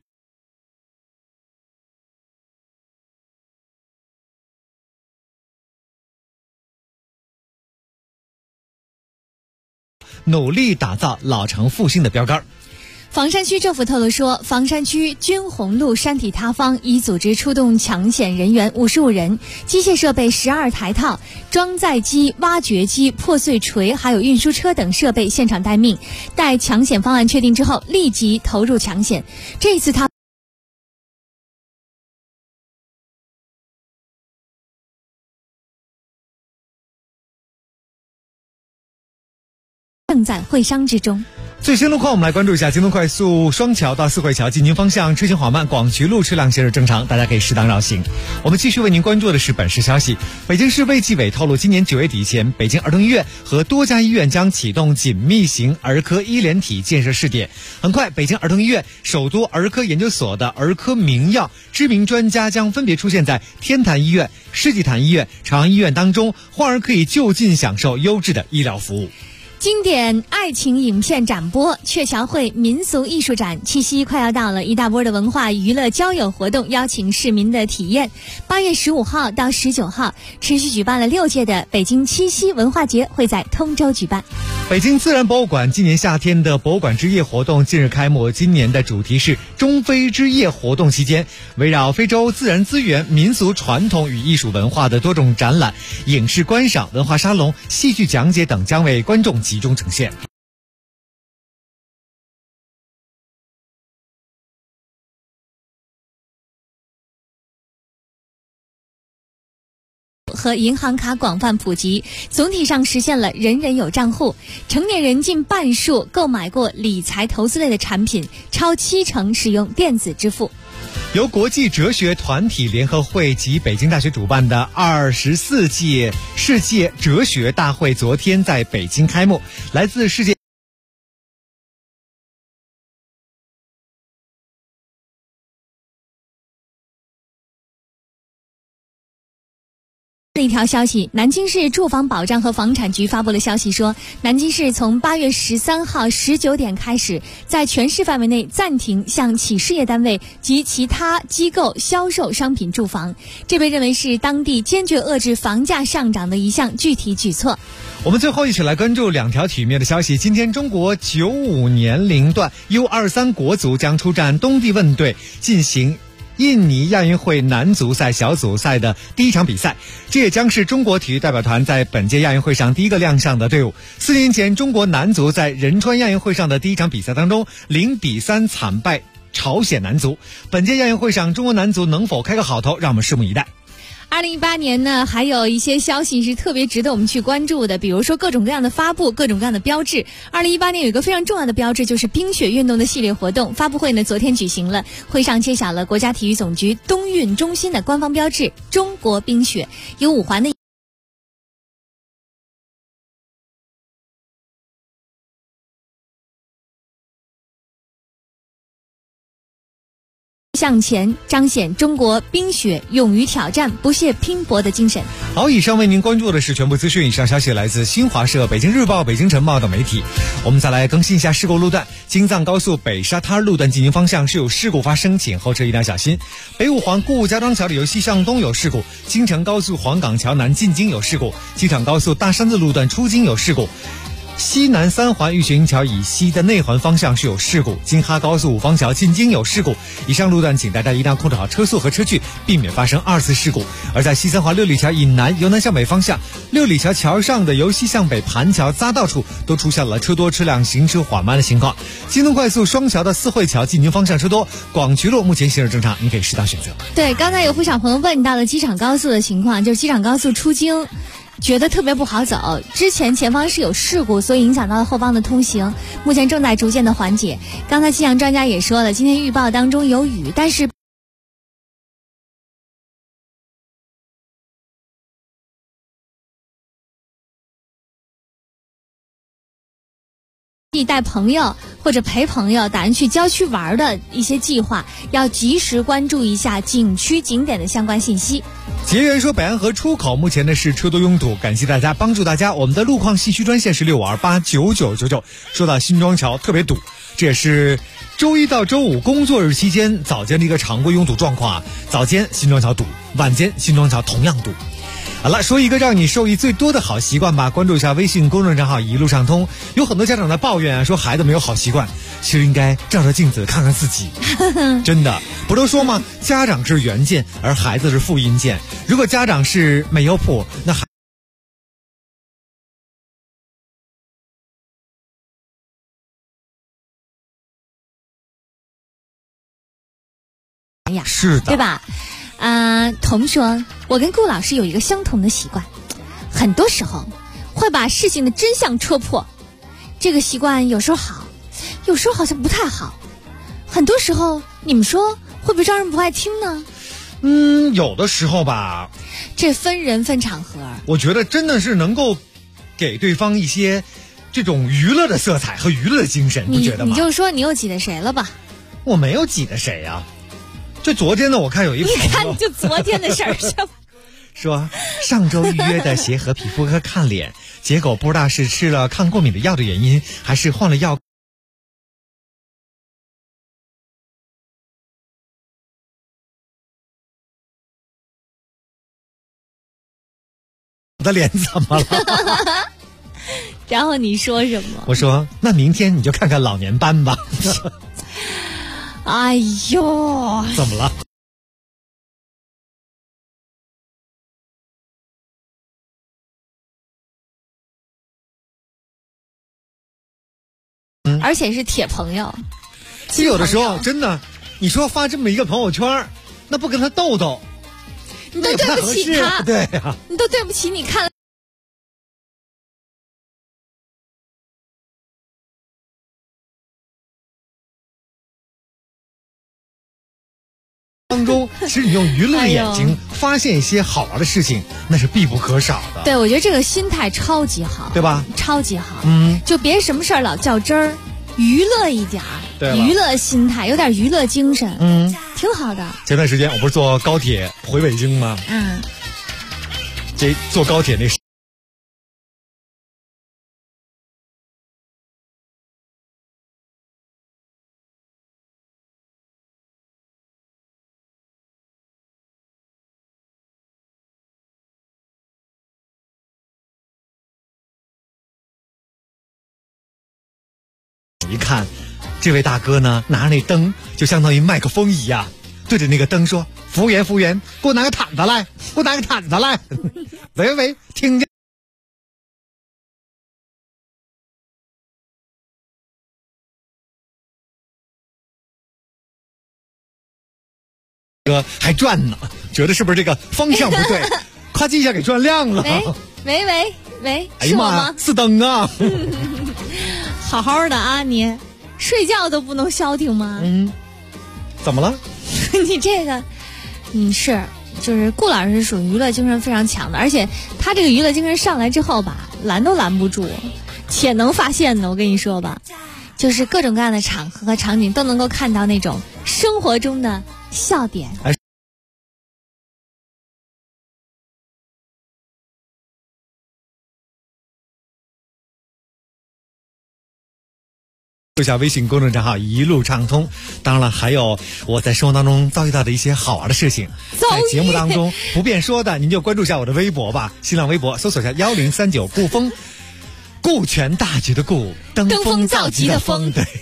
努力打造老城复兴的标杆。 房山区政府透露说，房山区军红路山体塌方已组织出动抢险人员55人，机械设备12台套，装载机、挖掘机、破碎锤还有运输车等设备现场待命，待抢险方案确定之后立即投入抢险。这次他正在会商之中。 最新路况，我们来关注一下京东快速双桥到四惠桥进京方向车行缓慢，广渠路车辆行驶正常，大家可以适当绕行。我们继续为您关注的是本市消息。北京市卫计委透露，今年9月底前，北京儿童医院和多家医院将启动紧密型儿科医联体建设试点。很快，北京儿童医院、首都儿科研究所的儿科名药、知名专家将分别出现在天坛医院、世纪坛医院、朝阳医院当中，患儿可以就近享受优质的医疗服务。 经典爱情影片展播，鹊桥会民俗艺术展，七夕快要到了，一大波的文化娱乐交友活动邀请市民的体验。8月15号到19号持续举办了6届的北京七夕文化节会在通州举办。 北京自然博物馆今年夏天的博物馆之夜活动近日开幕，今年的主题是中非之夜。活动期间，围绕非洲自然资源、民俗传统与艺术文化的多种展览、影视观赏、文化沙龙、戏剧讲解等将为观众集中呈现。 和银行卡广泛普及，总体上实现了人人有账户。成年人近半数购买过理财投资类的产品，超70%使用电子支付。 由国际哲学团体联合会及北京大学主办的24届世界哲学大会昨天在北京开幕，来自世界一条消息，南京市住房保障和房产局发布了消息说，南京市从8月13号19点开始，在全市范围内暂停向企事业单位及其他机构销售商品住房，这被认为是当地坚决遏制房价上涨的一项具体举措。 我们最后一起来关注2条体育面的消息。今天中国95年龄段 U23 国足将出战东帝汶队，进行印尼亚运会男足赛小组赛的第一场比赛，这也将是中国体育代表团在本届亚运会上第一个亮相的队伍。4年前，中国男足在仁川亚运会上的第一场比赛当中0-3惨败朝鲜男足。本届亚运会上，中国男足能否开个好头，让我们拭目以待。 2018年呢，还有一些消息是特别值得我们去关注的，比如说各种各样的发布，各种各样的标志。2018年有一个非常重要的标志，就是冰雪运动的系列活动发布会呢，昨天举行了，会上揭晓了国家体育总局冬运中心的官方标志——中国冰雪，有5环的向前，彰显中国冰雪勇于挑战、不懈拼搏的精神。 好，以上为您关注的是全部资讯。以上消息来自新华社、北京日报、北京晨报等媒体。我们再来更新一下事故路段。京藏高速北沙滩路段进行方向是有事故发生，请后车一定要小心。北五环顾家庄桥的由西向东有事故，京承高速黄岗桥南进京有事故，机场高速大山子路段出京有事故。西南3环玉泉桥以西的内环方向是有事故，京哈高速五方桥进京有事故。以上路段请大家一定要控制好车速和车距，避免发生2次事故。而在西3环六里桥以南由南向北方向，六里桥桥上的由西向北盘桥匝道处都出现了车多车辆行驶缓慢的情况。京东快速双桥的四惠桥进京方向车多，广渠路目前行驶正常，你可以适当选择。 对，刚才有不少朋友问到了机场高速的情况，就是机场高速出京觉得特别不好走，之前前方是有事故，所以影响到了后方的通行，目前正在逐渐的缓解。刚才气象专家也说了，今天预报当中有雨，但是带朋友或者陪朋友打算去郊区玩的一些计划，要及时关注一下景区景点的相关信息。 结缘说，北安河出口目前呢是车多拥堵，感谢大家帮助大家。我们的路况信息专线是6589999。说到新庄桥特别堵，这也是周一到周五工作日期间早间的一个常规拥堵状况啊。早间新庄桥堵，晚间新庄桥同样堵。好了，说一个让你受益最多的好习惯吧。关注一下微信公众账号一路畅通。有很多家长在抱怨啊，说孩子没有好习惯，其实应该照照镜子看看自己。真的，不都说吗？家长是元件，而孩子是复印件。如果家长是没有谱，那孩是的， 对吧？彤说，我跟顾老师有一个相同的习惯，很多时候会把事情的真相戳破。这个习惯有时候好， 有时候好像不太好。很多时候，你们说会不会让人不爱听呢？ 有的时候吧， 这分人分场合。 我觉得真的是能够给对方一些这种娱乐的色彩和娱乐的精神，不觉得吗？ 你就说你又挤得谁了吧？ 我没有挤得谁啊。就昨天呢，我看有一朋友， 你看就昨天的事儿说上周预约的协和皮肤科看脸，结果不知道是吃了抗过敏的药的原因，还是换了药。我的脸怎么了？ 然后你说什么？ 我说那明天你就看看老年斑吧。 哎呦， 怎么了？ 而且是铁朋友。 其实有的时候真的，你说发这么一个朋友圈，那不跟他斗斗， 你都对不起他， 对呀， 你都对不起你看。 当中，其实你用娱乐的眼睛发现一些好玩的事情，那是必不可少的。 对，我觉得这个心态超级好， 对吧？ 超级好。 就别什么事儿老较真儿，娱乐一点儿，娱乐心态，有点娱乐精神，挺好的。 前段时间我不是坐高铁回北京吗？这坐高铁那是。一看，这位大哥呢，拿着那灯就相当于麦克风一样，对着那个灯说：“服务员，服务员，给我拿个毯子来，给我拿个毯子来。”喂喂，听见？哥还转呢，觉得是不是这个方向不对？咔叽一下给转亮了。 喂， 哎呀妈呀，是灯啊！ 好好的啊，你睡觉都不能消停吗？ 怎么了？ 你这个，就是顾老师是属于娱乐精神非常强的，而且他这个娱乐精神上来之后吧，拦都拦不住，且能发现的。我跟你说吧，就是各种各样的场合和场景都能够看到那种生活中的笑点。 留下微信公众账号一路畅通，当然了，还有我在生活当中遭遇到的一些好玩的事情，在节目当中不便说的，您就关注一下我的微博吧，新浪微博搜索一下1039顾风，顾全大局的顾，登峰造极的峰，对。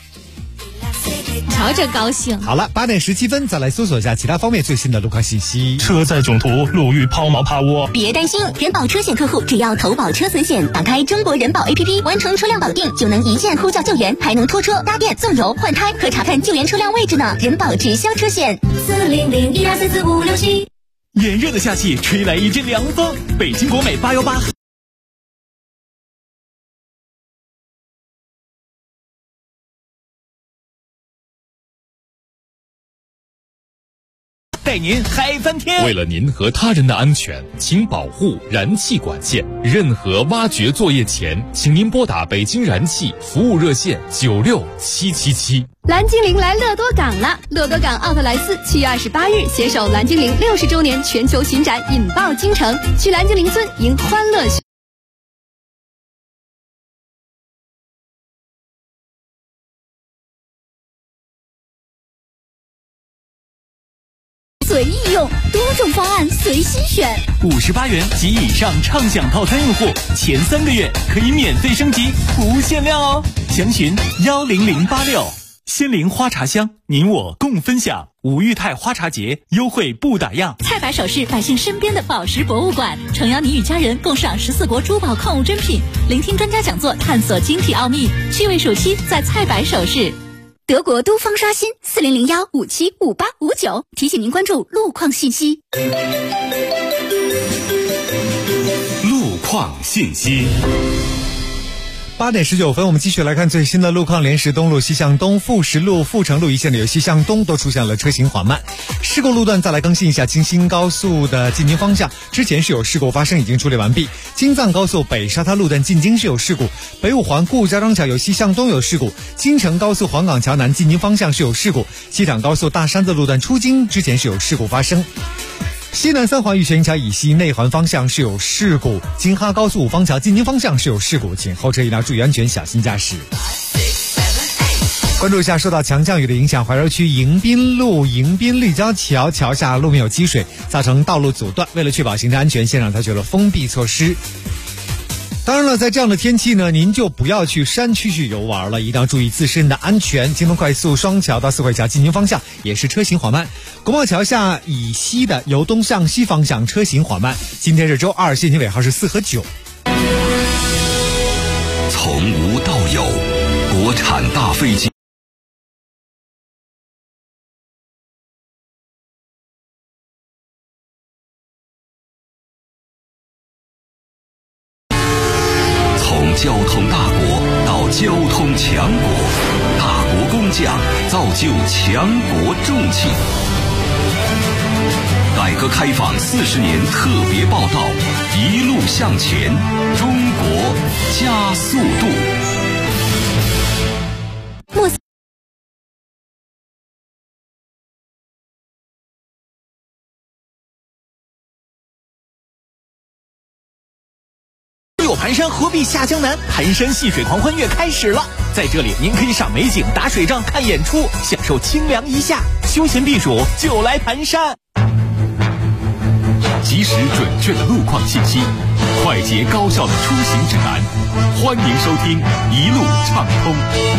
瞧着高兴。 好了，8点17分，再来搜索一下其他方面最新的路况信息。 车载囧途，路遇抛锚趴窝。 别担心，人保车险客户只要投保车损险，打开中国人保 APP， 完成车辆保定，就能一键呼叫救援，还能拖车、搭电、送油、换胎和查看救援车辆位置呢。人保直销车险，40012445567。 炎热的夏季，吹来一阵凉风。北京国美818。带您嗨翻天！ 为了您和他人的安全，请保护燃气管线。任何挖掘作业前，请您拨打北京燃气服务热线96777。 蓝精灵来乐多港了！乐多港奥特莱斯7月28日携手蓝精灵60周年全球巡展，引爆京城，去蓝精灵村迎欢乐。 随意用，多种方案随心选。 58元及以上畅享套餐用户，前3个月可以免费升级，不限量哦。详询10086。仙灵花茶香，您我共分享。吴裕泰花茶节优惠不打烊。 菜百首饰，百姓身边的宝石博物馆，诚邀你与家人共赏14国珠宝矿物珍品，聆听专家讲座，探索晶体奥秘。趣味暑期在菜百首饰。 德国都方刷新4001575859，提醒您关注路况信息。 路况信息。 8点19分，我们继续来看最新的路况。莲石东路、西向东、富石路、富城路一线的有西向东都出现了车行缓慢。事故路段再来更新一下，京新高速的进京方向之前是有事故发生，已经处理完毕。京藏高速北沙滩路段进京是有事故，北五环顾家庄桥有西向东有事故，京承高速黄岗桥南进京方向是有事故，西厂高速大山子路段出京之前是有事故发生。西南三环玉泉桥以西内环方向是有事故，京哈高速五方桥进京方向是有事故，请后车一定要注意安全，小心驾驶。关注一下，受到强降雨的影响，怀柔区迎宾路迎宾立交桥桥下路面有积水，造成道路阻断，为了确保行车安全，现场采取了封闭措施。当然了，在这样的天气呢，您就不要去山区去游玩了，一定要注意自身的安全。京东快速双桥到四惠桥进京方向也是车行缓慢，国贸桥下以西的由东向西方向车行缓慢。今天是周二，限行尾号是4和9。 从无到有，国产大飞机。交通大国到交通强国，大国工匠造就强国重器。改革开放40年特别报道，一路向前，中国加速度。 有盘山，何必下江南？盘山戏水狂欢月开始了，在这里您可以赏美景、打水仗、看演出，享受清凉一夏，休闲避暑就来盘山。 及时准确的路况信息，快捷高效的出行指南，欢迎收听一路畅通。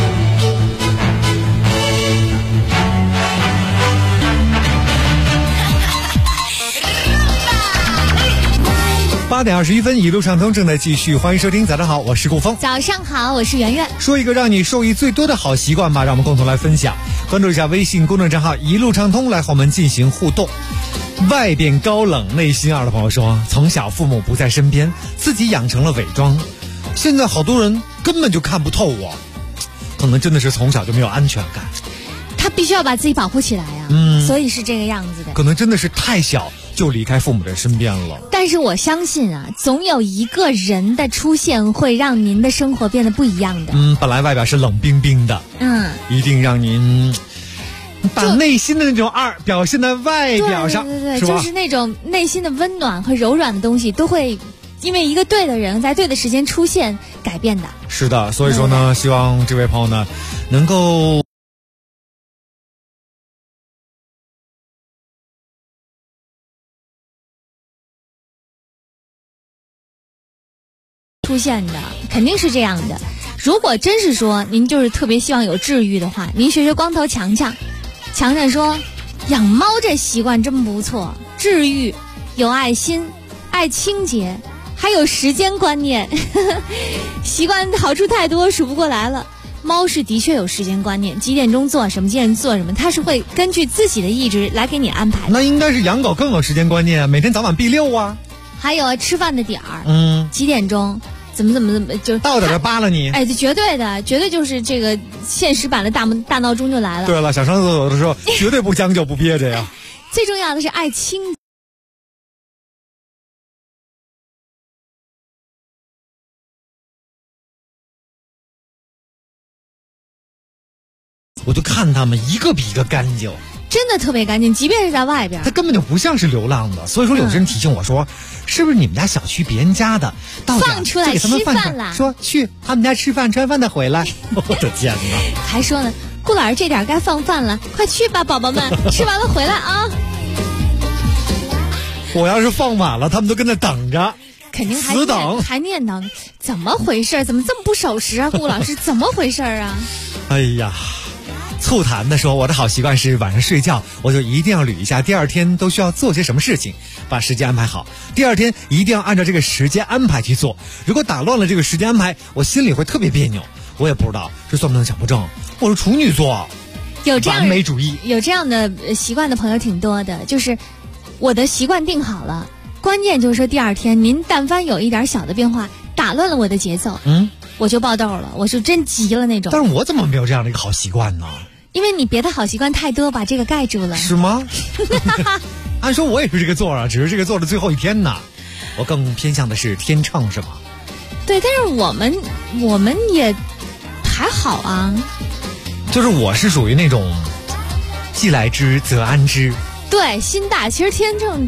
8点21分，一路畅通正在继续，欢迎收听。早上好，我是顾峰。 早上好，我是圆圆。 说一个让你受益最多的好习惯吧，让我们共同来分享。关注一下微信公众账号一路畅通，来和我们进行互动。外边高冷内心二的朋友说，从小父母不在身边，自己养成了伪装，现在好多人根本就看不透我，可能真的是从小就没有安全感， 他必须要把自己保护起来呀，所以是这个样子的。 可能真的是太小就离开父母的身边了。 但是我相信啊，总有一个人的出现会让您的生活变得不一样的。 本来外表是冷冰冰的，一定让您把内心的那种爱表现在外表上， 对， 是吧？ 就是那种内心的温暖和柔软的东西，都会因为一个对的人在对的时间出现改变的。 是的，所以说呢，希望这位朋友呢能够出现的，肯定是这样的。如果真是说您就是特别希望有治愈的话，您学学光头强强。强强说，养猫这习惯真不错，治愈，有爱心，爱清洁，还有时间观念，习惯好处太多，数不过来了。猫是的确有时间观念，几点钟做什么，几点钟做什么，它是会根据自己的意志来给你安排的。 那应该是养狗更有时间观念，每天早晚必遛啊。 还有吃饭的点儿，几点钟，怎么就到点就扒了你。 哎，绝对的，绝对就是这个现实版的大闹钟就来了。 对了，想上厕所的时候绝对不将就不憋着呀。 最重要的是爱清。 我就看他们一个比一个干净， 真的特别干净，即便是在外边， 他根本就不像是流浪的。所以说有些人提醒我说，是不是你们家小区别人家的到放出来吃饭了， 说去他们家吃饭，吃完饭再回来。我的天哪！ 还说呢，顾老师这点该放饭了，快去吧，宝宝们，吃完了回来啊！ 我要是放晚了，他们都跟那等着， 肯定死等， 还念叨，怎么回事？怎么这么不守时啊？顾老师怎么回事啊？ 哎呀！醋坛的说，我的好习惯是晚上睡觉我就一定要捋一下第二天都需要做些什么事情，把时间安排好，第二天一定要按照这个时间安排去做。如果打乱了这个时间安排，我心里会特别别扭。我也不知道这算不算强迫症，我是处女座， 有这样完美主义， 有这样的习惯的朋友挺多的。就是我的习惯定好了，关键就是说第二天您但凡有一点小的变化，打乱了我的节奏， 我就爆痘了，我是真急了那种。 但是我怎么没有这样的一个好习惯呢？ 因为你别的好习惯太多，把这个盖住了。 是吗？按说我也是这个座啊，只是这个座的最后一天呢。我更偏向的是天秤，是吗？ 对，但是我们也还好啊。 就是我是属于那种既来之则安之。 对，心大。其实天秤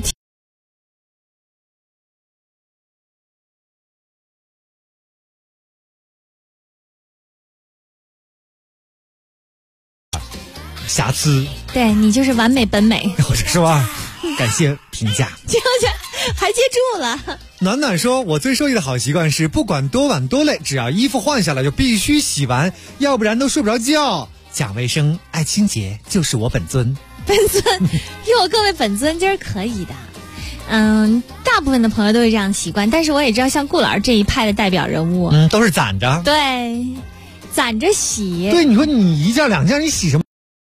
瑕疵， 对你就是完美本美， 是吧？感谢评价。 还接住了。 暖暖说，我最受益的好习惯是不管多晚多累，只要衣服换下来就必须洗完，要不然都睡不着觉。讲卫生爱清洁就是我本尊。 本尊哟，各位本尊今儿可以的。大部分的朋友都是这样习惯，但是我也知道像顾老师这一派的代表人物， 都是攒着。 对，攒着洗。 对，你说你一件两件你洗什么？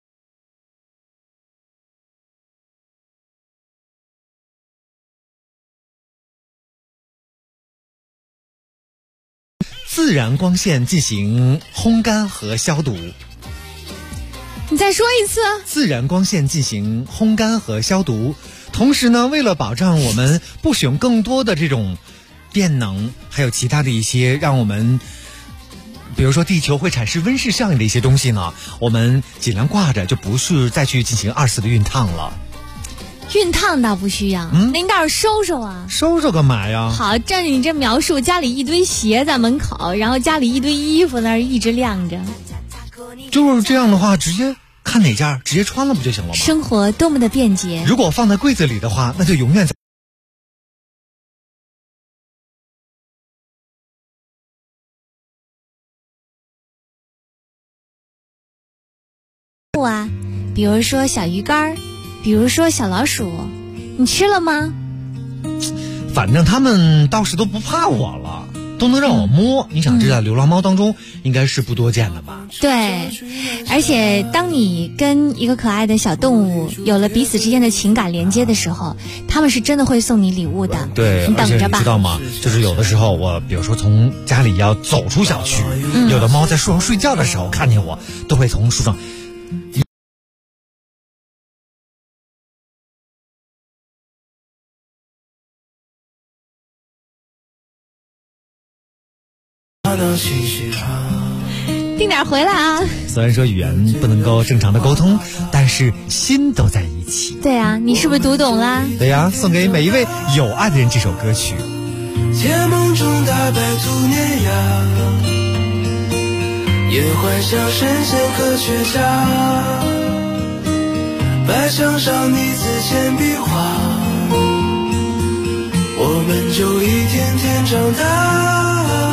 自然光线进行烘干和消毒。 你再说一次。 自然光线进行烘干和消毒，同时呢，为了保障我们不使用更多的这种电能，还有其他的一些让我们，比如说地球会产生温室效应的一些东西呢，我们尽量挂着，就不是再去进行2次的熨烫了。 熨烫倒不需要，您倒是收收啊。 收收干嘛呀？ 好，照你这描述，家里一堆鞋在门口，然后家里一堆衣服那儿一直晾着。 就是这样的话，直接看哪件直接穿了不就行了吗？ 生活多么的便捷。 如果放在柜子里的话，那就永远在。 啊，比如说小鱼干，比如说小老鼠，你吃了吗？ 反正他们倒是都不怕我了，都能让我摸。你想，这在流浪猫当中应该是不多见的吧？ 对，而且当你跟一个可爱的小动物有了彼此之间的情感连接的时候，他们是真的会送你礼物的。 对， 你等着吧。 你知道吗？就是有的时候我，比如说从家里要走出小区，有的猫在树上睡觉的时候看见我，都会从树上。 定点回来啊！ 虽然说语言不能够正常的沟通，但是心都在一起。 对啊，你是不是读懂啦？ 对呀，送给每一位有爱的人这首歌曲。 甜梦中大白兔碾压，也幻想神仙科学家，白墙上你字铅笔画，我们就一天天长大。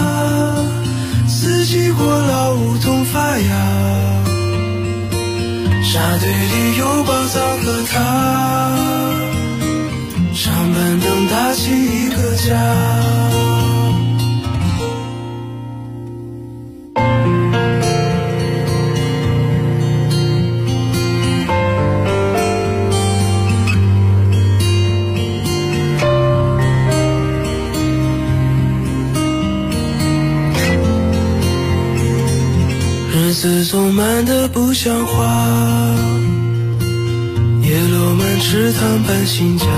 四季过老，梧桐发芽，沙堆里有宝藏和他，长板凳搭起一个家。日子总慢得不像话，叶落满池塘搬新家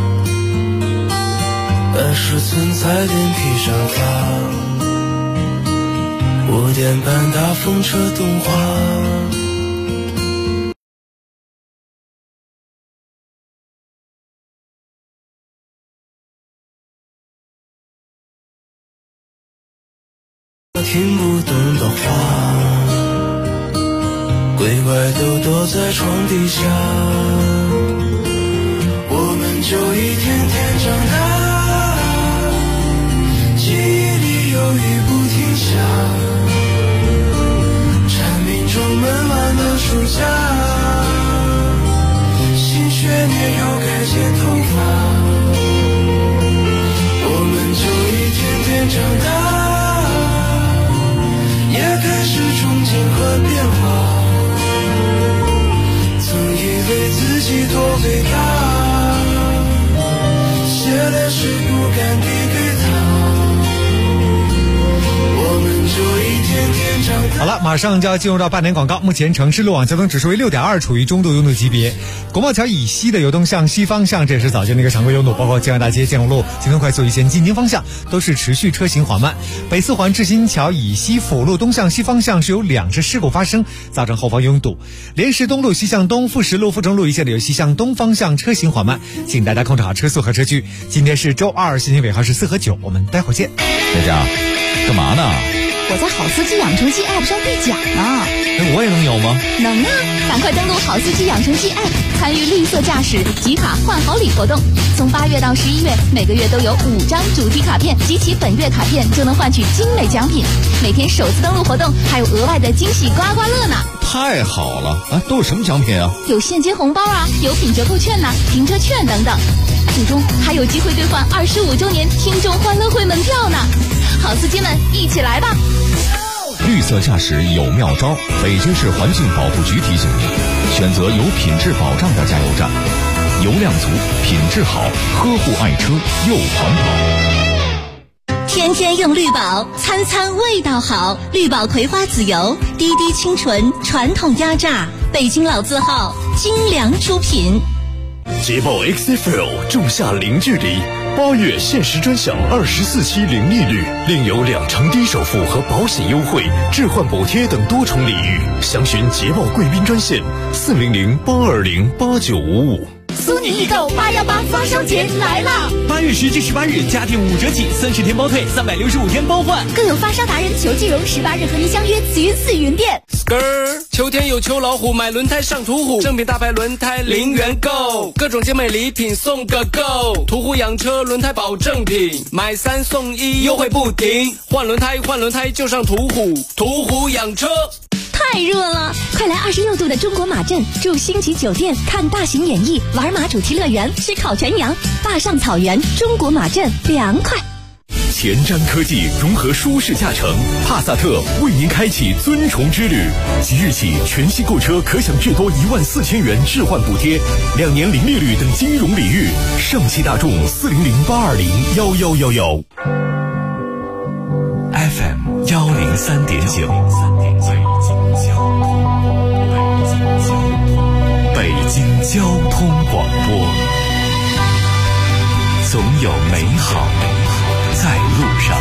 ，80寸彩电披上发，5点半大风车动画。听不懂的话，鬼怪都躲在床底下，我们就一天天长大，记忆里有雨不停下，蝉鸣中闷完的暑假，新学年又该剪头发，我们就一天天长大，也开始憧憬和变化，曾以为自己多伟大，写的诗不敢递给他，我们就马上就要进入到8点广告。目前城市路网交通指数为6.2，处于中度拥堵级别。国贸桥以西的流动向西方向，这也是早间的一个常规拥堵，包括建外大街、建国路、京东快速一线进京方向都是持续车行缓慢。北四环至新桥以西辅路东向西方向是有2车事故发生，造成后方拥堵。莲石东路西向东、富石路、富城路一线的有西向东方向车行缓慢，请大家控制好车速和车距。今天是周二，星期尾号是4和9，我们待会儿见。 佳佳，干嘛呢？ 我在好司机养成记 App 上兑奖呢。 我也能有吗？ 能啊！赶快登录好司机养成记 App， 参与绿色驾驶集卡换好礼活动。从8月到11月，每个月都有5张主题卡片，集齐本月卡片就能换取精美奖品。每天首次登录活动还有额外的惊喜刮刮乐呢！ 太好了啊！都有什么奖品啊？ 有现金红包啊，有品折扣券呐、停车券等等。最终还有机会兑换25周年听众欢乐会门票呢！好司机们，一起来吧！ 绿色驾驶有妙招，北京市环境保护局提醒您，选择有品质保障的加油站，油量足，品质好，呵护爱车又环保。 天天用绿宝，餐餐味道好。绿宝葵花籽油，滴滴清纯，传统压榨，北京老字号，精良出品。 捷豹 XFL 仲夏零距离，8月限时专享24期零利率，另有2成低首付和保险优惠、置换补贴等多重礼遇。详询捷豹贵宾专线400-820-8955。 苏宁易购818发烧节来啦 ！8月10至18日，家电5折起，30天包退，365天包换。 更有发烧达人裘继荣18日和您相约紫云寺云店。 秋天有秋老虎，买轮胎上途虎，正品大牌轮胎零元购，各种精美礼品送个够。途虎养车轮胎保证品，买3送1，优惠不停。换轮胎就上途虎，途虎养车。 太热了，快来26度的中国马镇住星级酒店，看大型演艺，玩马主题乐园，吃烤全羊，坝上草原，中国马镇凉快。 前瞻科技融合舒适驾乘，帕萨特为您开启尊崇之旅。即日起，全系购车可享至多14000元置换补贴，2年零利率等金融礼遇。上汽大众400-820-1111。 FM 103.9，北京交通广播，总有美好在路上。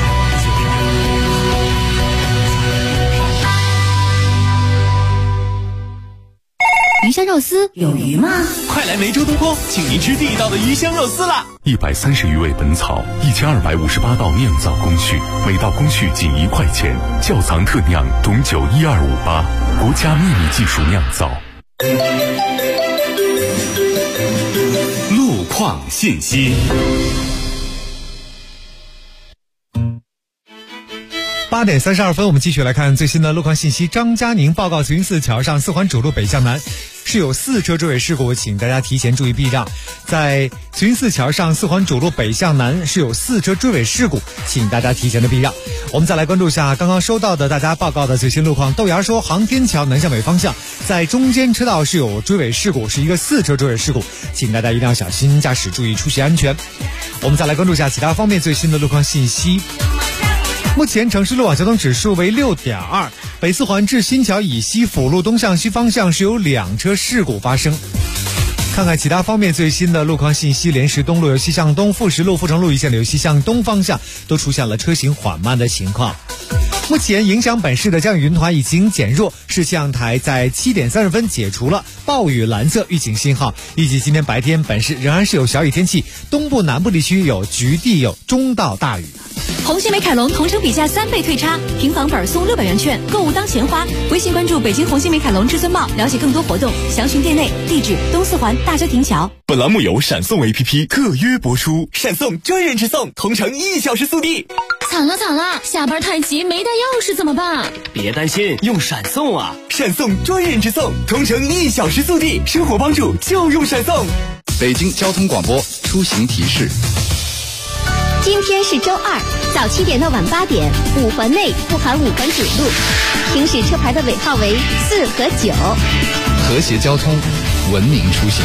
鱼香肉丝有鱼吗？ 快来梅州东坡，请您吃地道的鱼香肉丝啦 ！130余味本草，1258道酿造工序，每道工序仅1块钱。窖藏特酿董酒12588，国家秘密技术酿造。 路况信息。 8点32分，我们继续来看最新的路况信息。张嘉宁报告，慈云寺桥上4环主路北向南是有4车追尾事故，请大家提前注意避让。在慈云寺桥上4环主路北向南是有4车追尾事故，请大家提前的避让。我们再来关注一下刚刚收到的大家报告的最新路况。豆芽说，航天桥南向北方向在中间车道是有追尾事故，是一个4车追尾事故，请大家一定要小心驾驶，注意出行安全。我们再来关注一下其他方面最新的路况信息。目前城市路网交通指数为6.2，北四环至新桥以西辅路东向西方向是有2车事故发生。看看其他方面最新的路况信息，莲石东路由西向东，富石路、富城路一线的由西向东方向都出现了车行缓慢的情况。目前影响本市的降雨云团已经减弱，市气象台在7点30分解除了暴雨蓝色预警信号。预计今天白天本市仍然是有小雨天气，东部南部地区有局地有中到大雨。 红星美凯龙同城比价3倍退差，平房本送600元券，购物当钱花。微信关注北京红星美凯龙至尊报，了解更多活动，详询店内。地址：东四环大修亭桥。 本栏目由闪送 APP 特约播出。 闪送专人直送，同城1小时速递。 惨了，下班太急没带钥匙怎么办？ 别担心，用闪送啊！闪送专人直送，同城1小时速递，生活帮助就用闪送。 北京交通广播出行提示。 今天是周二，早7点到晚8点，5环内不含5环主路，行驶车牌的尾号为4和9。 和谐交通，文明出行。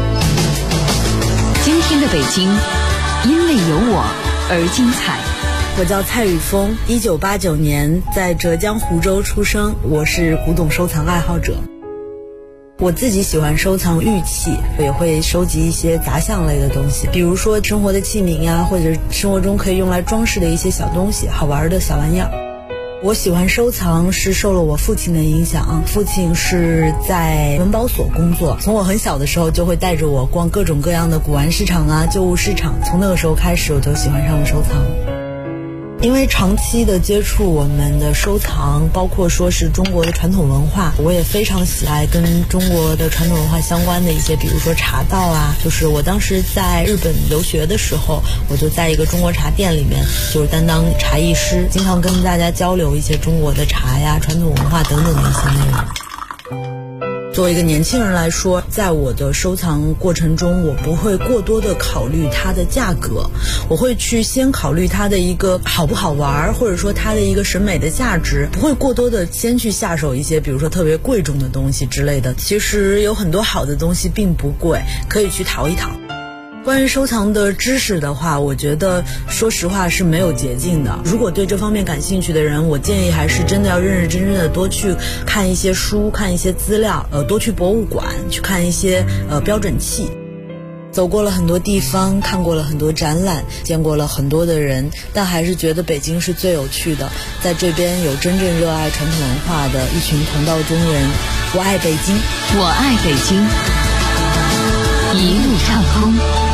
今天的北京，因为有我而精彩。 我叫蔡宇峰，1989年在浙江湖州出生，我是古董收藏爱好者。我自己喜欢收藏玉器，也会收集一些杂项类的东西，比如说生活的器皿呀，或者生活中可以用来装饰的一些小东西，好玩的小玩意儿。我喜欢收藏是受了我父亲的影响，父亲是在文保所工作，从我很小的时候就会带着我逛各种各样的古玩市场啊、旧物市场，从那个时候开始我就喜欢上了收藏。因为长期的接触我们的收藏，包括说是中国的传统文化，我也非常喜爱跟中国的传统文化相关的一些，比如说茶道啊。就是我当时在日本留学的时候，我就在一个中国茶店里面，就是担当茶艺师，经常跟大家交流一些中国的茶呀、传统文化等等的一些内容。作为一个年轻人来说，在我的收藏过程中，我不会过多的考虑它的价格，我会去先考虑它的一个好不好玩，或者说它的一个审美的价值，不会过多的先去下手一些比如说特别贵重的东西之类的。其实有很多好的东西并不贵，可以去淘一淘。关于收藏的知识的话，我觉得说实话是没有捷径的。如果对这方面感兴趣的人，我建议还是真的要认认真真的多去看一些书，看一些资料，多去博物馆去看一些标准器。走过了很多地方，看过了很多展览，见过了很多的人，但还是觉得北京是最有趣的。在这边有真正热爱传统文化的一群同道中人。我爱北京， 我爱北京，一路畅通。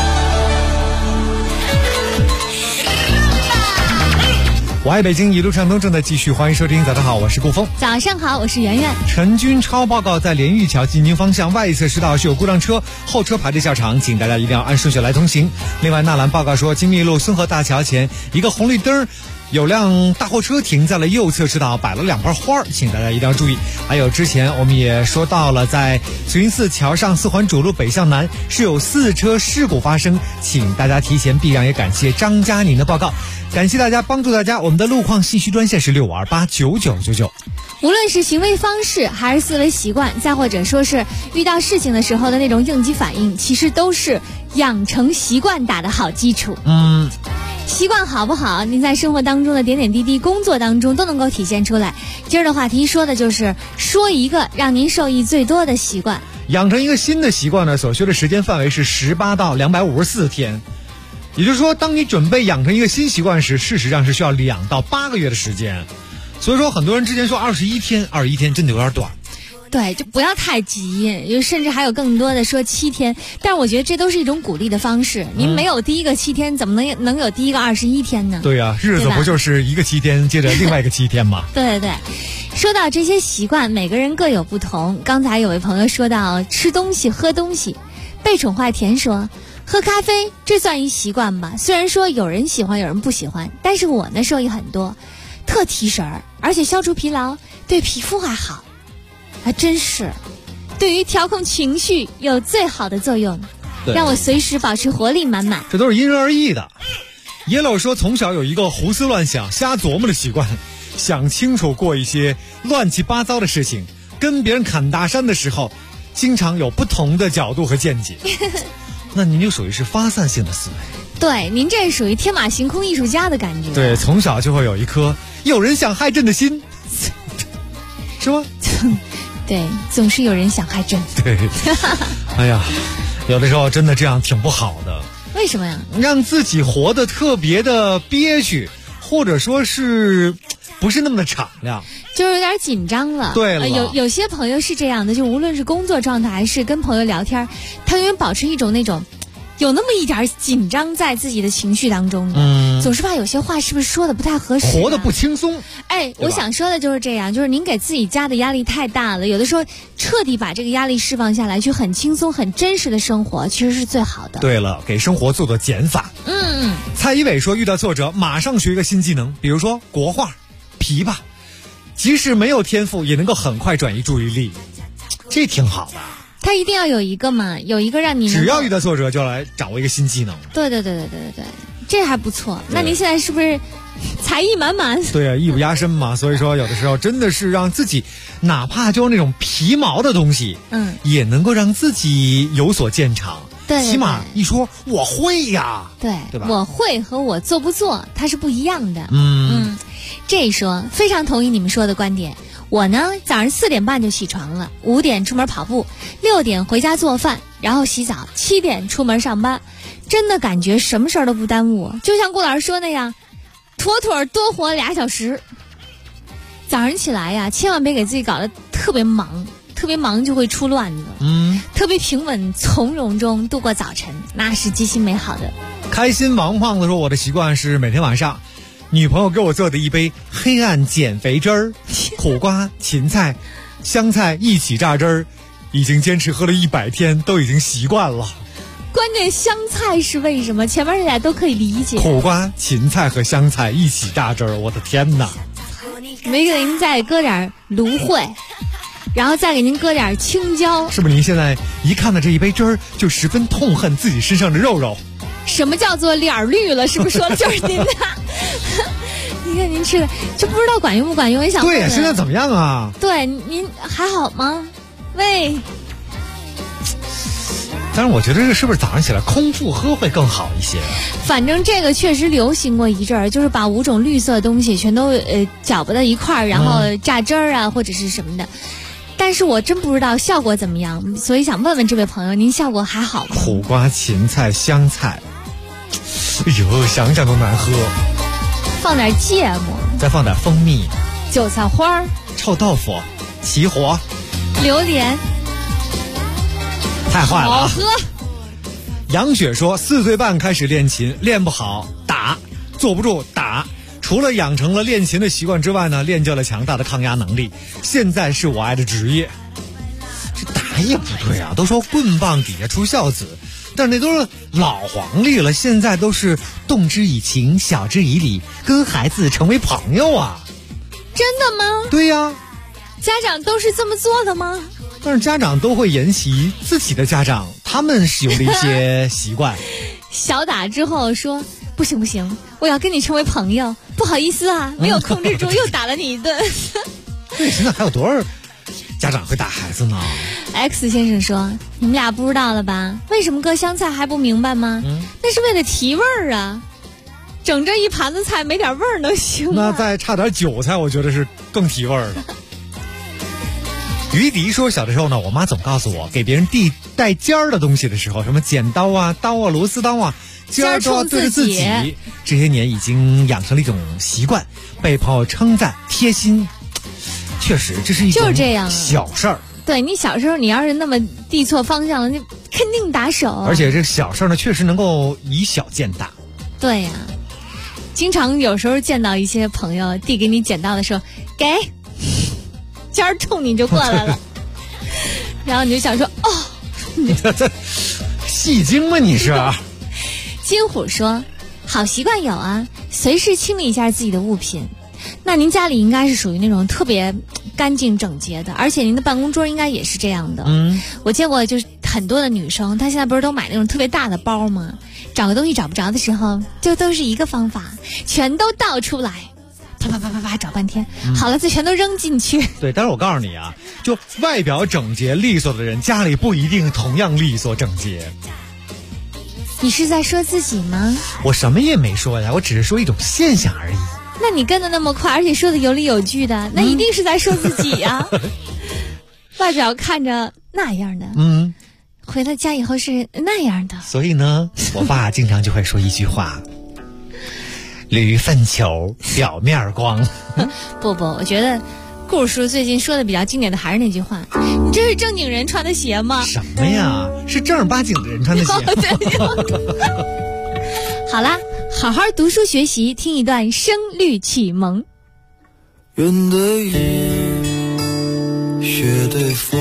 我爱北京，一路畅通正在继续，欢迎收听。早上好，我是顾峰。 早上好，我是圆圆。 陈军超报告，在连玉桥进京方向外侧市道是有故障车，后车排队下场，请大家一定要按顺序来通行。另外，纳兰报告说，金密路孙河大桥前一个红绿灯，有辆大货车停在了右侧车道，摆了2瓣花，请大家一定要注意。还有之前我们也说到了，在慈云寺桥上4环主路北向南是有4车事故发生，请大家提前避让，也感谢张佳宁的报告。感谢大家，帮助大家。我们的路况信息专线是65289999。 无论是行为方式还是思维习惯，再或者说是遇到事情的时候的那种应激反应，其实都是养成习惯打的好基础。习惯好不好，您在生活当中的点点滴滴，工作当中都能够体现出来。今儿的话题说的就是说一个让您受益最多的习惯。 养成一个新的习惯呢，所需的时间范围是18到254天。也就是说，当你准备养成一个新习惯时，事实上是需要2到8个月的时间。所以说，很多人之前说21天真的有点短。 对，就不要太急，甚至还有更多的说7天，但是我觉得这都是一种鼓励的方式。您没有第一个7天，怎么能有第一个21天呢？ 对呀，日子不就是一个7天接着另外一个7天吗？ 对对对，说到这些习惯，每个人各有不同。刚才有位朋友说到吃东西、喝东西，被宠坏甜说，喝咖啡这算一习惯吧，虽然说有人喜欢有人不喜欢，但是我呢受益很多，特提神儿，而且消除疲劳，对皮肤还好，还真是对于调控情绪有最好的作用，让我随时保持活力满满。 这都是因人而异的。Yellow 说，从小有一个胡思乱想瞎琢磨的习惯，想清楚过一些乱七八糟的事情，跟别人侃大山的时候经常有不同的角度和见解。那您就属于是发散性的思维。 对，您这属于天马行空艺术家的感觉。 对，从小就会有一颗有人想害朕的心，是吗？ 对，总是有人想害朕。 对，哎呀，有的时候真的这样挺不好的。 为什么呀？ 让自己活得特别的憋屈，或者说是不是那么的敞亮， 就是有点紧张了。 对了， 有些朋友是这样的，就无论是工作状态还是跟朋友聊天，他永远保持一种那种有那么一点紧张在自己的情绪当中的，总是怕有些话是不是说的不太合适， 活得不轻松。 我想说的就是这样，就是您给自己加的压力太大了，有的时候彻底把这个压力释放下来，去很轻松很真实的生活，其实是最好的。 对了，给生活做做减法。蔡一伟说，遇到挫折马上学一个新技能，比如说国画、琵琶，即使没有天赋也能够很快转移注意力，这挺好的。 他一定要有一个嘛，有一个让你只要遇到挫折就来掌握一个新技能。 对，这还不错。那您现在是不是才艺满满？ 对啊，艺不压身嘛。所以说有的时候真的是让自己哪怕就那种皮毛的东西，也能够让自己有所见长。 对， 起码一说我会呀， 对吧？ 我会和我做不做它是不一样的。这一说非常同意你们说的观点。我呢，早上4点半就起床了，5点出门跑步，6点回家做饭，然后洗澡，7点出门上班。真的感觉什么事儿都不耽误，就像顾老师说那样，妥妥多活2小时。早上起来呀，千万别给自己搞得特别忙，特别忙就会出乱子。特别平稳从容中度过早晨，那是极其美好的。 开心王胖子说，我的习惯是每天晚上女朋友给我做的一杯黑暗减肥汁儿，苦瓜、芹菜、香菜一起榨汁儿，已经坚持喝了100天，都已经习惯了。 关键香菜是为什么？前面这俩都可以理解。 苦瓜、芹菜和香菜一起榨汁儿，我的天哪！ 没给您再搁点芦荟，然后再给您搁点青椒。 是不是您现在一看到这一杯汁儿，就十分痛恨自己身上的肉肉？ 什么叫做脸绿了？是不是说的就是您的？你看您吃的就不知道管用不管用，也想问对呀，现在怎么样啊？ 对，您还好吗？喂。 但是我觉得这是不是早上起来空腹喝会更好一些？ 反正这个确实流行过一阵儿，就是把5种绿色的东西全都搅和到一块儿，然后榨汁儿啊或者是什么的。但是我真不知道效果怎么样，所以想问问这位朋友，您效果还好吗？ 苦瓜、芹菜、香菜，哎呦，想想都难喝。 放点芥末， 再放点蜂蜜、 韭菜花、 臭豆腐、齐活、 榴莲。 太坏了， 好喝。 杨雪说，4岁半开始练琴，练不好打，坐不住打。除了养成了练琴的习惯之外呢，练就了强大的抗压能力。现在是我爱的职业。这打也不对啊，都说棍棒底下出孝子，但是那都是老黄历了，现在都是动之以情，晓之以理，跟孩子成为朋友啊。 真的吗？ 对呀。 家长都是这么做的吗？ 但是家长都会沿袭自己的家长他们使用的一些习惯。 小打之后说不行不行，我要跟你成为朋友，不好意思啊，没有控制住又打了你一顿。 对，现在还有多少家长会打孩子呢？ X 先生说，你们俩不知道了吧？为什么搁香菜还不明白吗？那是为了提味儿啊，整这一盘子菜没点味儿能行吗？ 那再差点韭菜，我觉得是更提味儿了。于迪说，小的时候呢，我妈总告诉我，给别人递带尖儿的东西的时候，什么剪刀啊、刀啊、螺丝刀啊，尖儿都要对着自己。这些年已经养成了一种习惯，被朋友称赞贴心。确实，这是一种就是这样小事儿。 对，你小时候你要是那么递错方向了，你肯定打手。 而且这小事儿呢，确实能够以小见大。 对呀，经常有时候见到一些朋友递给你剪刀的时候，给。尖儿冲你就过来了，然后你就想说哦， 你这戏精吗？你是？ 金虎说，好习惯有啊，随时清理一下自己的物品。那您家里应该是属于那种特别干净整洁的，而且您的办公桌应该也是这样的。我见过就是很多的女生，她现在不是都买那种特别大的包吗？找个东西找不着的时候，就都是一个方法，全都倒出来。啪啪啪啪啪找半天，好了，这全都扔进去。 对，但是我告诉你啊，就外表整洁利索的人，家里不一定同样利索整洁。 你是在说自己吗？ 我什么也没说呀，我只是说一种现象而已。 那你跟得那么快，而且说的有理有据的，那一定是在说自己呀。外表看着那样的，回了家以后是那样的。 所以呢，我爸经常就会说一句话。驴粪球表面光。 不，我觉得顾叔最近说的比较经典的还是那句话，你这是正经人穿的鞋吗？ 什么呀，是正儿八经的人穿的鞋。 好啦，好好读书学习，听一段声律启蒙。 云对雨，雪对风，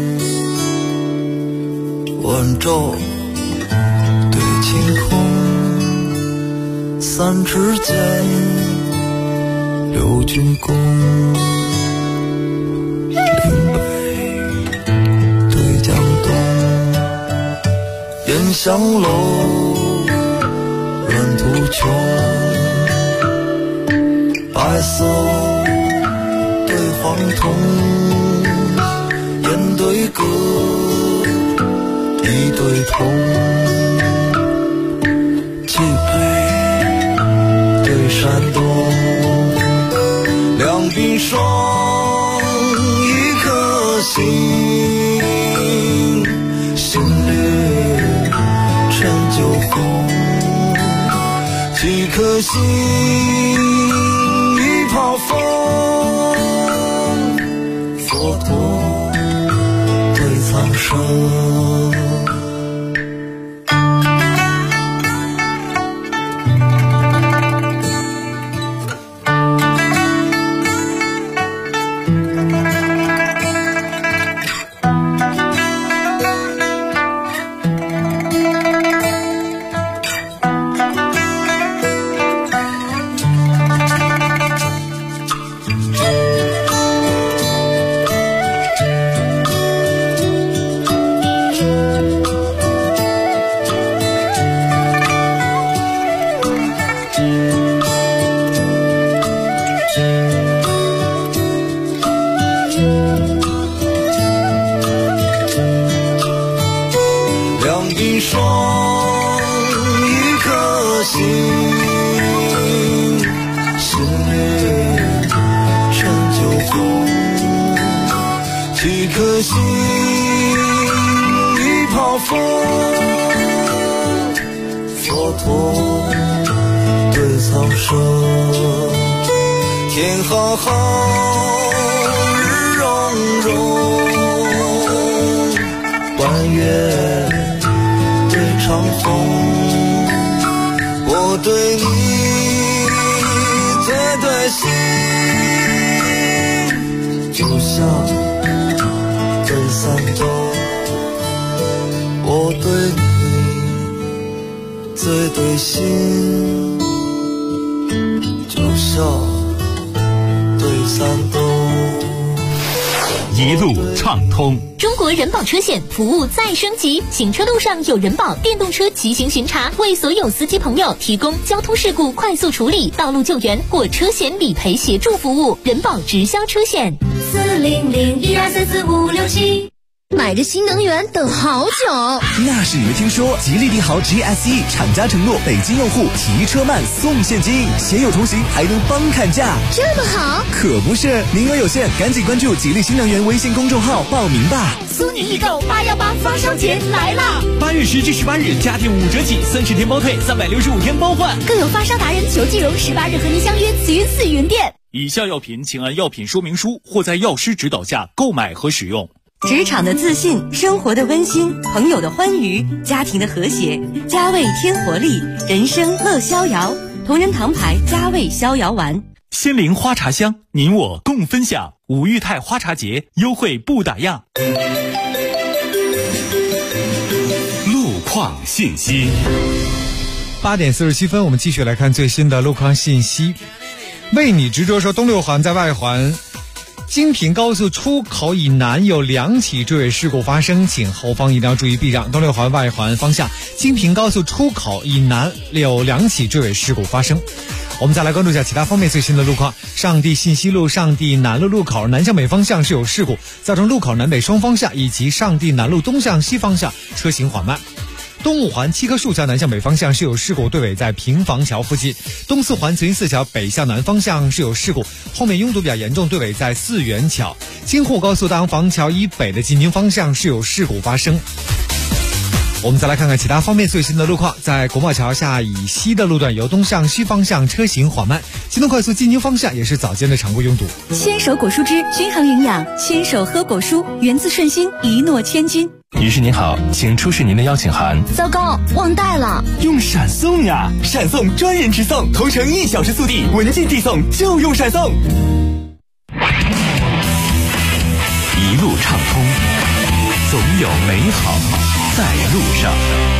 晚照对晴空，三尺剑，六军弓，岭北对江东，烟香楼，软土丘，白色对黄铜，烟对歌， 一对痛，极北对山东，两鬓霜，一颗心，心里陈旧红，几颗心，一泡风，佛陀对苍生。天浩浩，日融融，弯月对长虹，我对你最对心，就像对三冬，我对你最对心，就像对三冬。 一路畅通。 中国人保车险服务再升级，行车路上有人保电动车骑行巡查，为所有司机朋友提供交通事故快速处理、道路救援或车险理赔协助服务。人保直销车险40012344567。 买着新能源等好久， 那是你没听说吉利帝豪 GSE 厂家承诺北京用户提车慢送现金，携友同行还能帮砍价， 这么好？ 可不是，名额有限，赶紧关注吉利新能源微信公众号报名吧。 苏宁易购818发烧节来啦 ！8月10至18日，家电5折起，30天包退，365天包换， 更有发烧达人裘继荣18日和您相约慈云寺云店。 以下药品请按药品说明书或在药师指导下购买和使用。 职场的自信，生活的温馨，朋友的欢愉，家庭的和谐，佳味添活力，人生乐逍遥。同仁堂牌佳味逍遥丸， 仙灵花茶香，您我共分享。五裕泰花茶节优惠不打烊。 路况信息。 8点47分，我们继续来看最新的路况信息。为你执着说，东六环在外环京平高速出口以南有2起追尾事故发生，请后方一定要注意避让。东六环外环方向京平高速出口以南有2起追尾事故发生。我们再来关注一下其他方面最新的路况。上地信息路上地南路路口南向北方向是有事故，造成路口南北双方向以及上地南路东向西方向车行缓慢。东五环七棵树桥南向北方向是有事故，对尾在平房桥附近。东四环慈云寺桥北向南方向是有事故，后面拥堵比较严重，对尾在四元桥。京沪高速大洋房桥以北的进京方向是有事故发生。我们再来看看其他方面最新的路况。在国贸桥下以西的路段由东向西方向车行缓慢，京东快速进京方向也是早间的常规拥堵。 牵手果蔬汁均衡营养，牵手喝果蔬，源自顺心，一诺千金。 女士您好，请出示您的邀请函。 糟糕，忘带了。 用闪送呀，闪送专人直送，同城1小时速递，文件递送就用闪送。 一路畅通，总有美好在路上。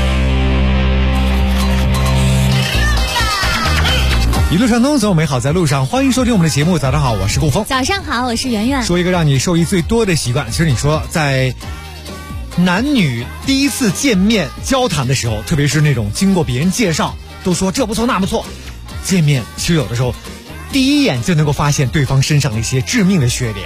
一路畅通，总有美好在路上。欢迎收听我们的节目。早上好，我是顾峰。 早上好，我是圆圆。 说一个让你受益最多的习惯。其实你说在男女第一次见面交谈的时候，特别是那种经过别人介绍都说这不错那不错，见面其实有的时候第一眼就能够发现对方身上的一些致命的缺点。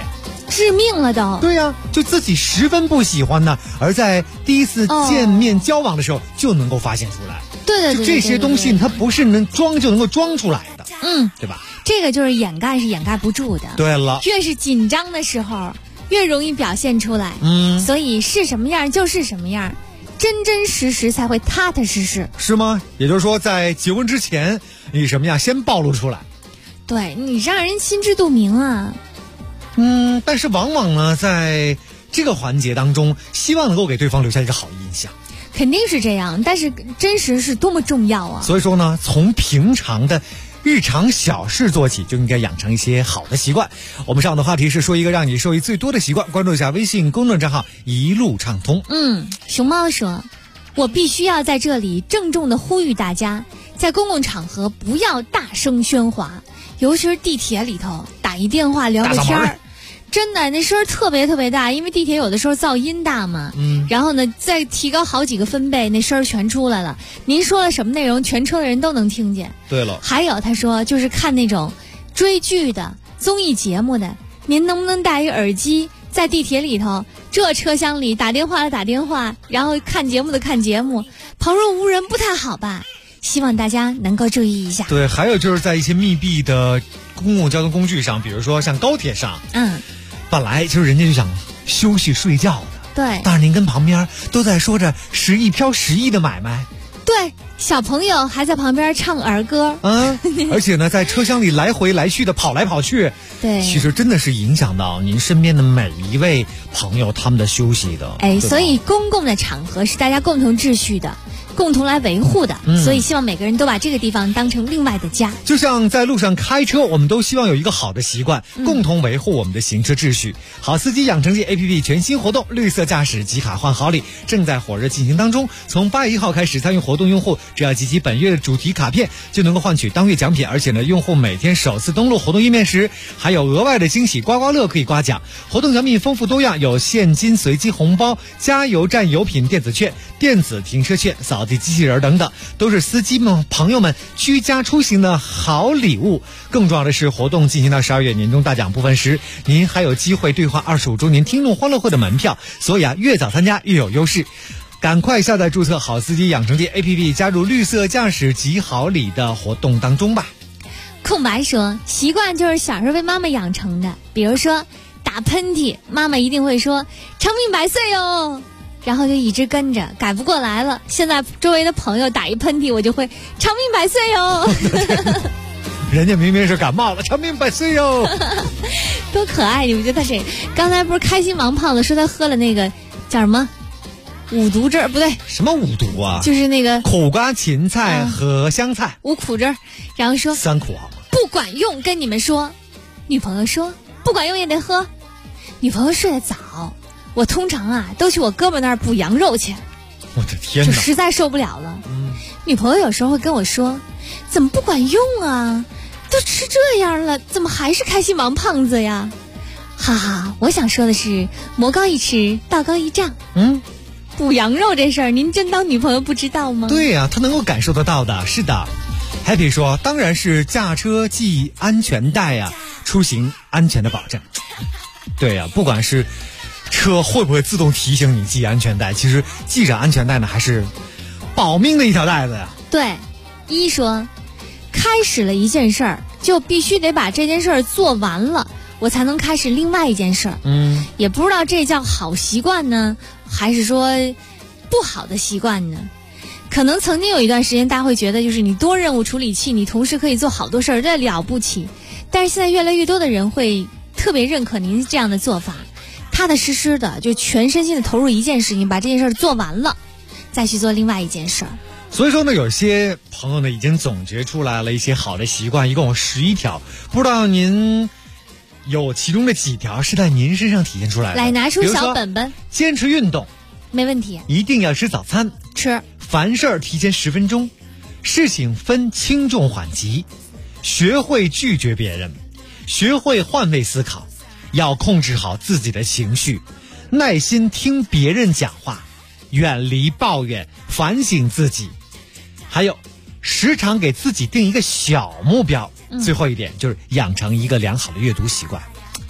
致命了都。 对呀，就自己十分不喜欢呢，而在第一次见面交往的时候就能够发现出来。 对， 就这些东西它不是能装就能够装出来的，对吧？ 这个就是掩盖是掩盖不住的。 对了， 越是紧张的时候，越容易表现出来。所以是什么样就是什么样，真真实实才会踏踏实实。 是吗？也就是说，在结婚之前，你什么样先暴露出来？ 对，你让人心知肚明啊。 但是往往呢，在这个环节当中，希望能够给对方留下一个好印象。 肯定是这样，但是真实是多么重要啊！ 所以说呢，从平常的日常小事做起，就应该养成一些好的习惯。我们上午的话题是说一个让你受益最多的习惯，关注一下微信公众账号一路畅通。 熊猫说，我必须要在这里郑重的呼吁大家，在公共场合不要大声喧哗，尤其是地铁里头打一电话聊个天儿。真的，那声特别特别大，因为地铁有的时候噪音大嘛。然后呢，再提高好几个分贝，那声全出来了。您说了什么内容，全车的人都能听见。 对了， 还有他说，就是看那种追剧的、综艺节目的，您能不能戴一个耳机，在地铁里头，这车厢里打电话的打电话，然后看节目的看节目，旁若无人，不太好吧？希望大家能够注意一下。 对，还有就是在一些密闭的公共交通工具上，比如说像高铁上，本来就是人家就想休息睡觉的， 对， 但是您跟旁边都在说着10亿飘10亿的买卖， 对，小朋友还在旁边唱儿歌， 而且呢，在车厢里来回来去的跑来跑去， 对， 其实真的是影响到您身边的每一位朋友他们的休息的。 所以公共的场合是大家共同秩序的，共同来维护的，所以希望每个人都把这个地方当成另外的家。 就像在路上开车，我们都希望有一个好的习惯，共同维护我们的行车秩序。好司机养成记 APP 全新活动，绿色驾驶集卡换好礼正在火热进行当中。从8月1号开始，参与活动用户只要集齐本月的主题卡片，就能够换取当月奖品。而且呢，用户每天首次登录活动页面时，还有额外的惊喜刮刮乐可以刮奖。活动奖品丰富多样，有现金随机红包、加油站油品电子券、电子停车券、扫地机器人等等，都是司机们朋友们居家出行的好礼物。更重要的是，活动进行到12月年终大奖部分时，您还有机会兑换25周年听众欢乐会的门票。所以越早参加越有优势，赶快下载注册好司机养成记 APP， 加入绿色驾驶集好礼的活动当中吧。 空白说，习惯就是小时候被妈妈养成的，比如说打喷嚏，妈妈一定会说长命百岁哟，然后就一直跟着，改不过来了。现在周围的朋友打一喷嚏，我就会长命百岁哟。 人家明明是感冒了，长命百岁哟。 多可爱，你们觉得这刚才不是开心王胖子说他喝了那个叫什么五毒汁儿，不对， 什么五毒啊？ 就是那个苦瓜、芹菜和香菜五苦汁儿，然后说 3苦好吗？ 不管用，跟你们说。女朋友说不管用也得喝。女朋友睡得早，我通常都去我哥们那儿补羊肉去。 我的天哪， 就实在受不了了。女朋友有时候会跟我说，怎么不管用啊？都吃这样了，怎么还是开心王胖子呀？哈哈，我想说的是，魔高一尺，道高一丈。补羊肉这事儿，您真当女朋友不知道吗？ 对呀，她能够感受得到的。是的。Happy 说，当然是驾车系安全带呀，出行安全的保证。对呀，不管是车会不会自动提醒你系安全带，其实系着安全带呢，还是保命的一条带子呀。 对，一说开始了一件事儿，就必须得把这件事儿做完了，我才能开始另外一件事儿。也不知道这叫好习惯呢，还是说不好的习惯呢？可能曾经有一段时间，大家会觉得就是你多任务处理器，你同时可以做好多事儿，这了不起。但是现在越来越多的人会特别认可您这样的做法，踏踏实实的就全身心的投入一件事情，把这件事做完了，再去做另外一件事儿。 所以说呢，有些朋友呢已经总结出来了一些好的习惯，一共有11条，不知道您有其中的几条是在您身上体现出来的？ 来，拿出小本本。 坚持运动， 没问题。 一定要吃早餐， 吃。 凡事提前10分钟，事情分轻重缓急，学会拒绝别人，学会换位思考，要控制好自己的情绪，耐心听别人讲话，远离抱怨，反省自己。还有时常给自己定一个小目标。最后一点就是养成一个良好的阅读习惯。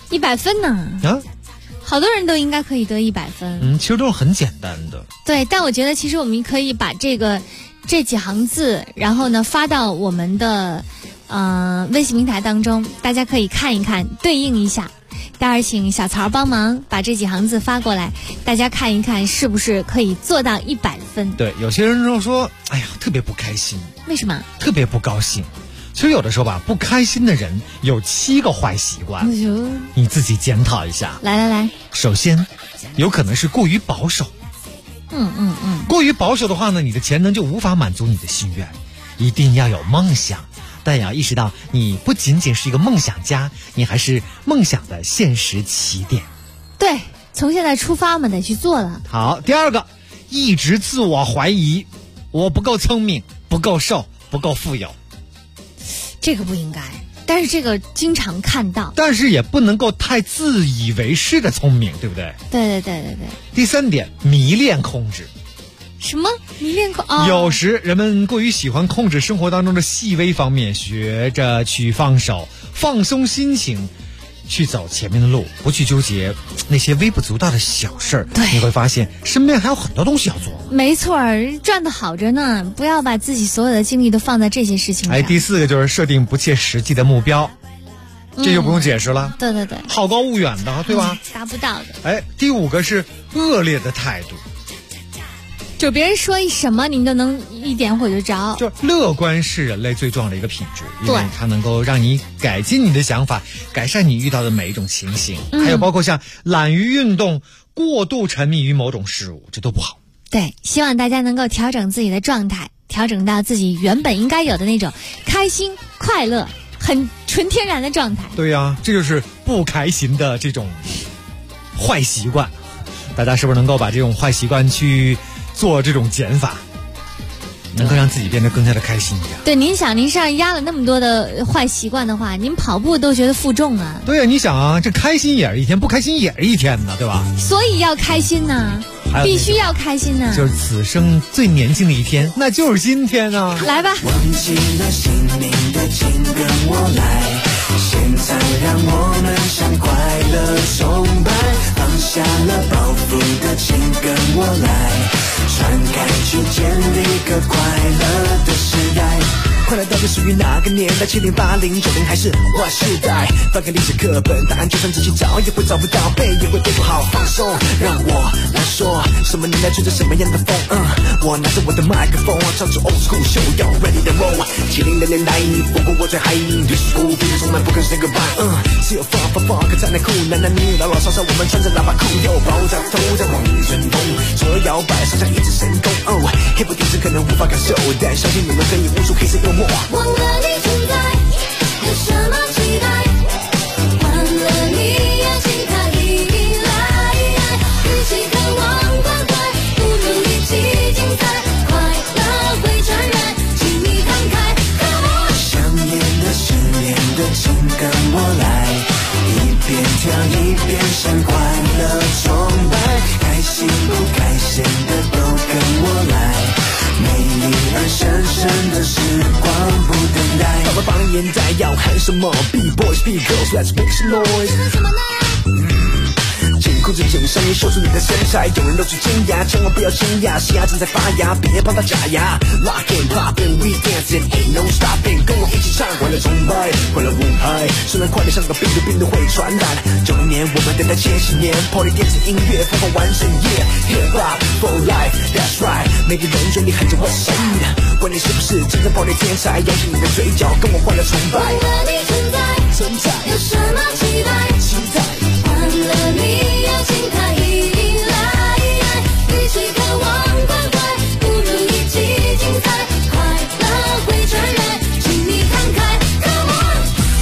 100分呢？ 啊， 好多人都应该可以得100分。 其实都是很简单的。 对，但我觉得其实我们可以把这几行字，然后呢发到我们的微信平台当中，大家可以看一看，对应一下。待会儿请小曹帮忙把这几行字发过来，大家看一看是不是可以做到100分。 对，有些人就说，哎呀，特别不开心。 为什么？ 特别不高兴。其实有的时候吧，不开心的人有7个坏习惯，你自己检讨一下。 来， 首先，有可能是过于保守。过于保守的话呢，你的潜能就无法满足你的心愿。一定要有梦想，但也要意识到你不仅仅是一个梦想家，你还是梦想的现实起点。 对，从现在出发嘛，得去做了。 好，第二个，一直自我怀疑，我不够聪明，不够瘦，不够富有。 这个不应该，但是这个经常看到。 但是也不能够太自以为是的聪明，对不对？ 对。 第三点，迷恋控制。 什么迷恋有时人们过于喜欢控制生活当中的细微方面，学着去放手，放松心情，去走前面的路，不去纠结那些微不足道的小事儿。 对， 你会发现身边还有很多东西要做。 没错，赚得好着呢，不要把自己所有的精力都放在这些事情上。 第四个就是设定不切实际的目标，这就不用解释了。 对， 好高骛远的，对吧？ 达不到的。 第五个是恶劣的态度。 就别人说什么你都能一点火就着。 就乐观是人类最重要的一个品质，因为对， 它能够让你改进你的想法，改善你遇到的每一种情形。还有包括像懒于运动、过度沉迷于某种事物，这都不好。 对，希望大家能够调整自己的状态，调整到自己原本应该有的那种开心、快乐、很纯天然的状态。 对呀，这就是不开心的这种坏习惯。大家是不是能够把这种坏习惯去做这种减法，能够让自己变得更加的开心一点？ 对，您想，您身上压了那么多的坏习惯的话，您跑步都觉得负重啊。 对呀，你想啊，这开心也是一天，不开心也是一天呢，对吧？ 所以要开心呐，必须要开心呐。 就是此生最年轻的一天，那就是今天啊！ 来吧。 忘记了姓名的请跟我来，现在让我们向快乐崇拜，放下了包袱的请跟我来，传开去建立个快乐的时代。快乐到底属于哪个年代？70、80、90还是Y世代？翻开历史课本，答案就算仔细找也会找不到，背也会背不好。放松，让我来说，什么年代吹着什么样的风？我拿着我的麦克风，唱出 old school show， 要 ready to roll。70的年代，不过我最嗨，历史故事从来不肯 say goodbye。只有 funk 才能酷，男男女老老少少，我们穿着喇叭裤，又爆炸头在往前冲，左右摇摆，上下一直神功。hip hop 底子可能无法感受，但相信你们可以悟出黑色幽默。 忘了你存在，有什么期待？忘了你也请他依赖，与其渴望关怀，不如一起精彩。快乐会传染，请你慷慨。 想念的、失恋的，请跟我来，一边跳一边向快乐崇拜，开心不开心的都跟我来。美丽而神圣的时光不等待。爸爸放眼在要喊什么 ？B-boys, B-girls, let's make some noise。紧控制紧身衣，秀出你的身材。有人露出尖牙，千万不要惊讶，新芽正在发芽，别帮它假牙。Rock and pop and we dancing, ain't no stopping， 跟我一起唱，快乐崇拜，快乐舞嗨。虽然快乐像个病毒，病毒会传染。90年我们等待70年 ，Party 电子音乐，疯狂玩整夜。Hip hop for life, that's right。每个人嘴里喊着我神，管你是不是真正 Party 天才，扬起你的嘴角，跟我快乐崇拜。 忘了你存在，有什么期待？ 期待。 忘了你也请他依赖，与其渴望关怀，不如一起精彩。快乐会传染，请你慷慨 ，Come on。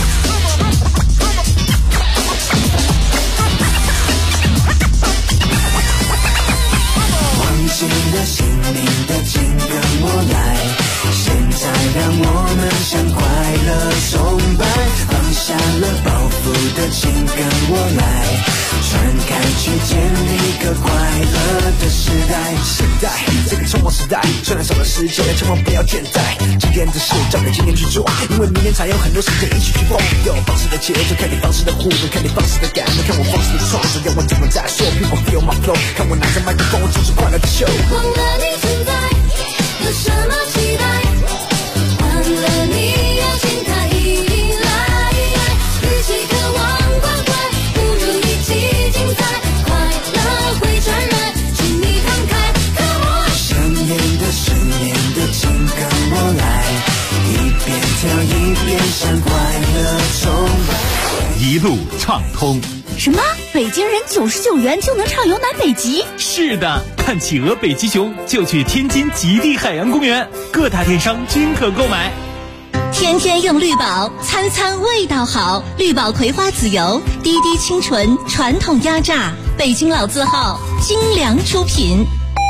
忘记了姓名的，请跟我来，现在让我们向快乐崇拜，放下了包袱的，请跟我来，传开去建立个快乐的时代，现代这个匆忙时代，虽然少了时间，千万不要倦怠。今天的事交给今天去做，因为明天才有很多时间一起去蹦。有方式的节奏，看你方式的互动，看你方式的感动，看我方式的创作，要我怎么再说 ？People feel my flow， 看我拿着麦克风，我就是快乐的秀。 忘了你存在，有什么期待？忘了你要心态依赖，与其渴望关怀，不如一起精彩。快乐会传染，请你慷慨。 想念的，请跟我来，一边跳一边向快乐充满。 一路畅通。 什么？北京人99元就能畅游南北极？ 是的，看企鹅、北极熊就去天津极地海洋公园，各大电商均可购买。 天天用绿宝，餐餐味道好。绿宝葵花籽油，滴滴清纯，传统压榨，北京老字号，精良出品。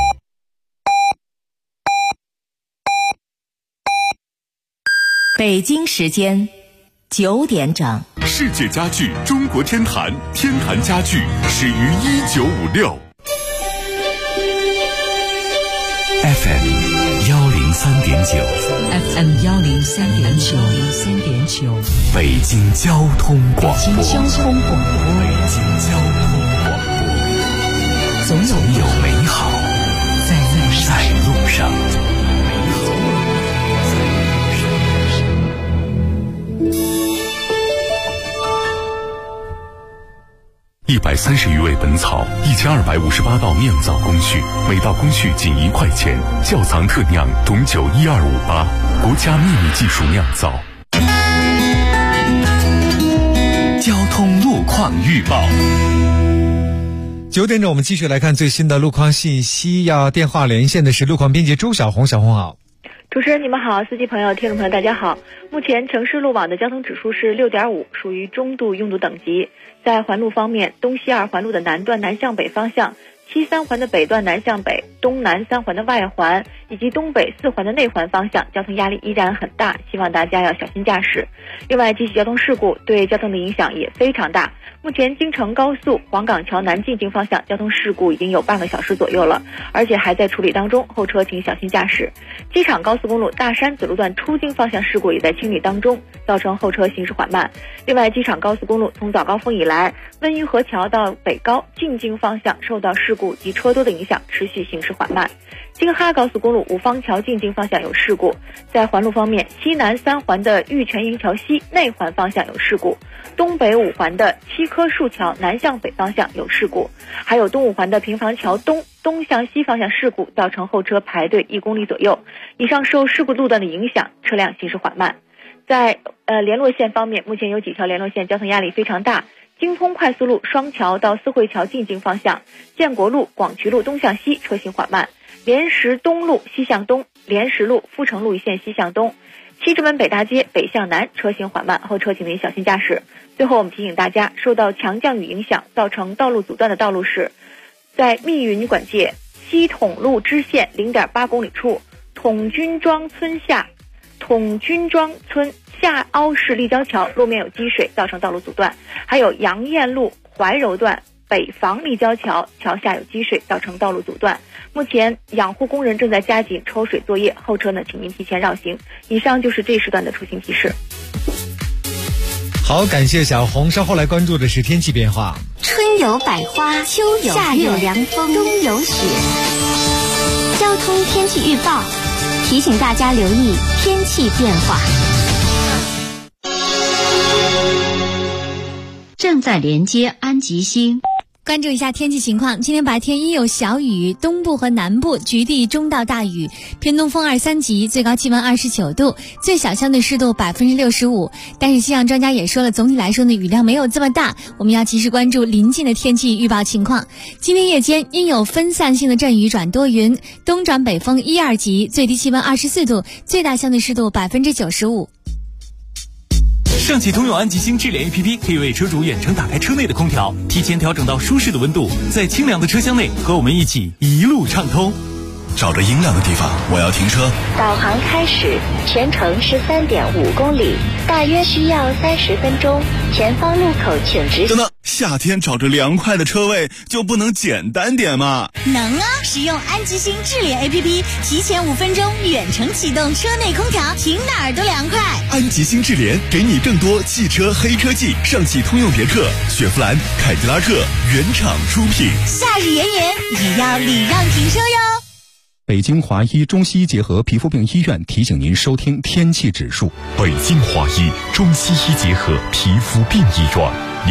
北京时间9点整。 世界家具中国天坛，天坛家具始于1956。 FM 103.9，FM 103.9， 北京交通广播， 北京交通广播， 总有美好在路上。130余味本草，1258道酿造工序，每道工序仅1块钱。窖藏特酿董酒12588，国家秘密技术酿造。 交通路况预报。 9点整，我们继续来看最新的路况信息。要电话连线的是路况编辑周小红，小红好。 主持人你们好，司机朋友、听众朋友大家好。目前城市路网的交通指数是6.5，属于中度拥堵等级。在环路方面，东西2环路的南段南向北方向，西3环的北段南向北，东南3环的外环以及东北4环的内环方向，交通压力依然很大，希望大家要小心驾驶。另外，这起交通事故对交通的影响也非常大。目前京承高速黄岗桥南进京方向交通事故已经有半个小时左右了，而且还在处理当中，后车请小心驾驶。机场高速公路大山子路段出京方向事故也在清理当中，造成后车行驶缓慢。另外，机场高速公路从早高峰以来，温榆河桥到北高进京方向受到事故及车多的影响，持续行驶缓慢。京哈高速公路五方桥进京方向有事故。在环路方面，西南3环的玉泉营桥西内环方向有事故，东北5环的七棵树桥南向北方向有事故，还有东5环的平房桥东向西方向事故，造成后车排队1公里左右。以上受事故路段的影响，车辆行驶缓慢。在联络线方面，目前有几条联络线交通压力非常大。京通快速路双桥到四惠桥进京方向，建国路广渠路东向西车行缓慢，莲石东路西向东，莲石路阜成路一线西向东，西直门北大街北向南车行缓慢，后车请您小心驾驶。最后我们提醒大家，受到强降雨影响造成道路阻断的道路是在密云管界西统路支线 0.8 公里处，统军庄村下凹式立交桥路面有积水，造成道路阻断，还有杨燕路怀柔段北房立交桥桥下有积水，造成道路阻断。目前养护工人正在加紧抽水作业，后车呢请您提前绕行。以上就是这时段的出行提示。 好，感谢小红。稍后来关注的是天气变化。 春有百花，秋有夏有凉风，冬有雪。交通天气预报提醒大家留意天气变化。 正在连接安吉星。 关注一下天气情况，今天白天阴有小雨，东部和南部局地中到大雨，偏东风2、3级，最高气温29度，最小相对湿度65%。但是气象专家也说了，总体来说呢，雨量没有这么大，我们要及时关注临近的天气预报情况。今天夜间阴有分散性的阵雨转多云，东转北风1、2级，最低气温24度，最大相对湿度95%。 上汽通用安吉星智联 APP 可以为车主远程打开车内的空调，提前调整到舒适的温度，在清凉的车厢内和我们一起一路畅通。 找着阴亮的地方，我要停车。 导航开始，全程13.5公里，大约需要30分钟。前方路口请直行。 等等，夏天找着凉快的车位就不能简单点吗？ 能啊！使用安吉星智联 APP， 提前5分钟远程启动车内空调，停哪儿都凉快。 安吉星智联给你更多汽车黑科技，上汽通用别克、雪佛兰、凯迪拉克原厂出品。 夏日炎炎也要礼让停车哟。 北京华医中西医结合皮肤病医院提醒您收听天气指数。 北京华医中西医结合皮肤病医院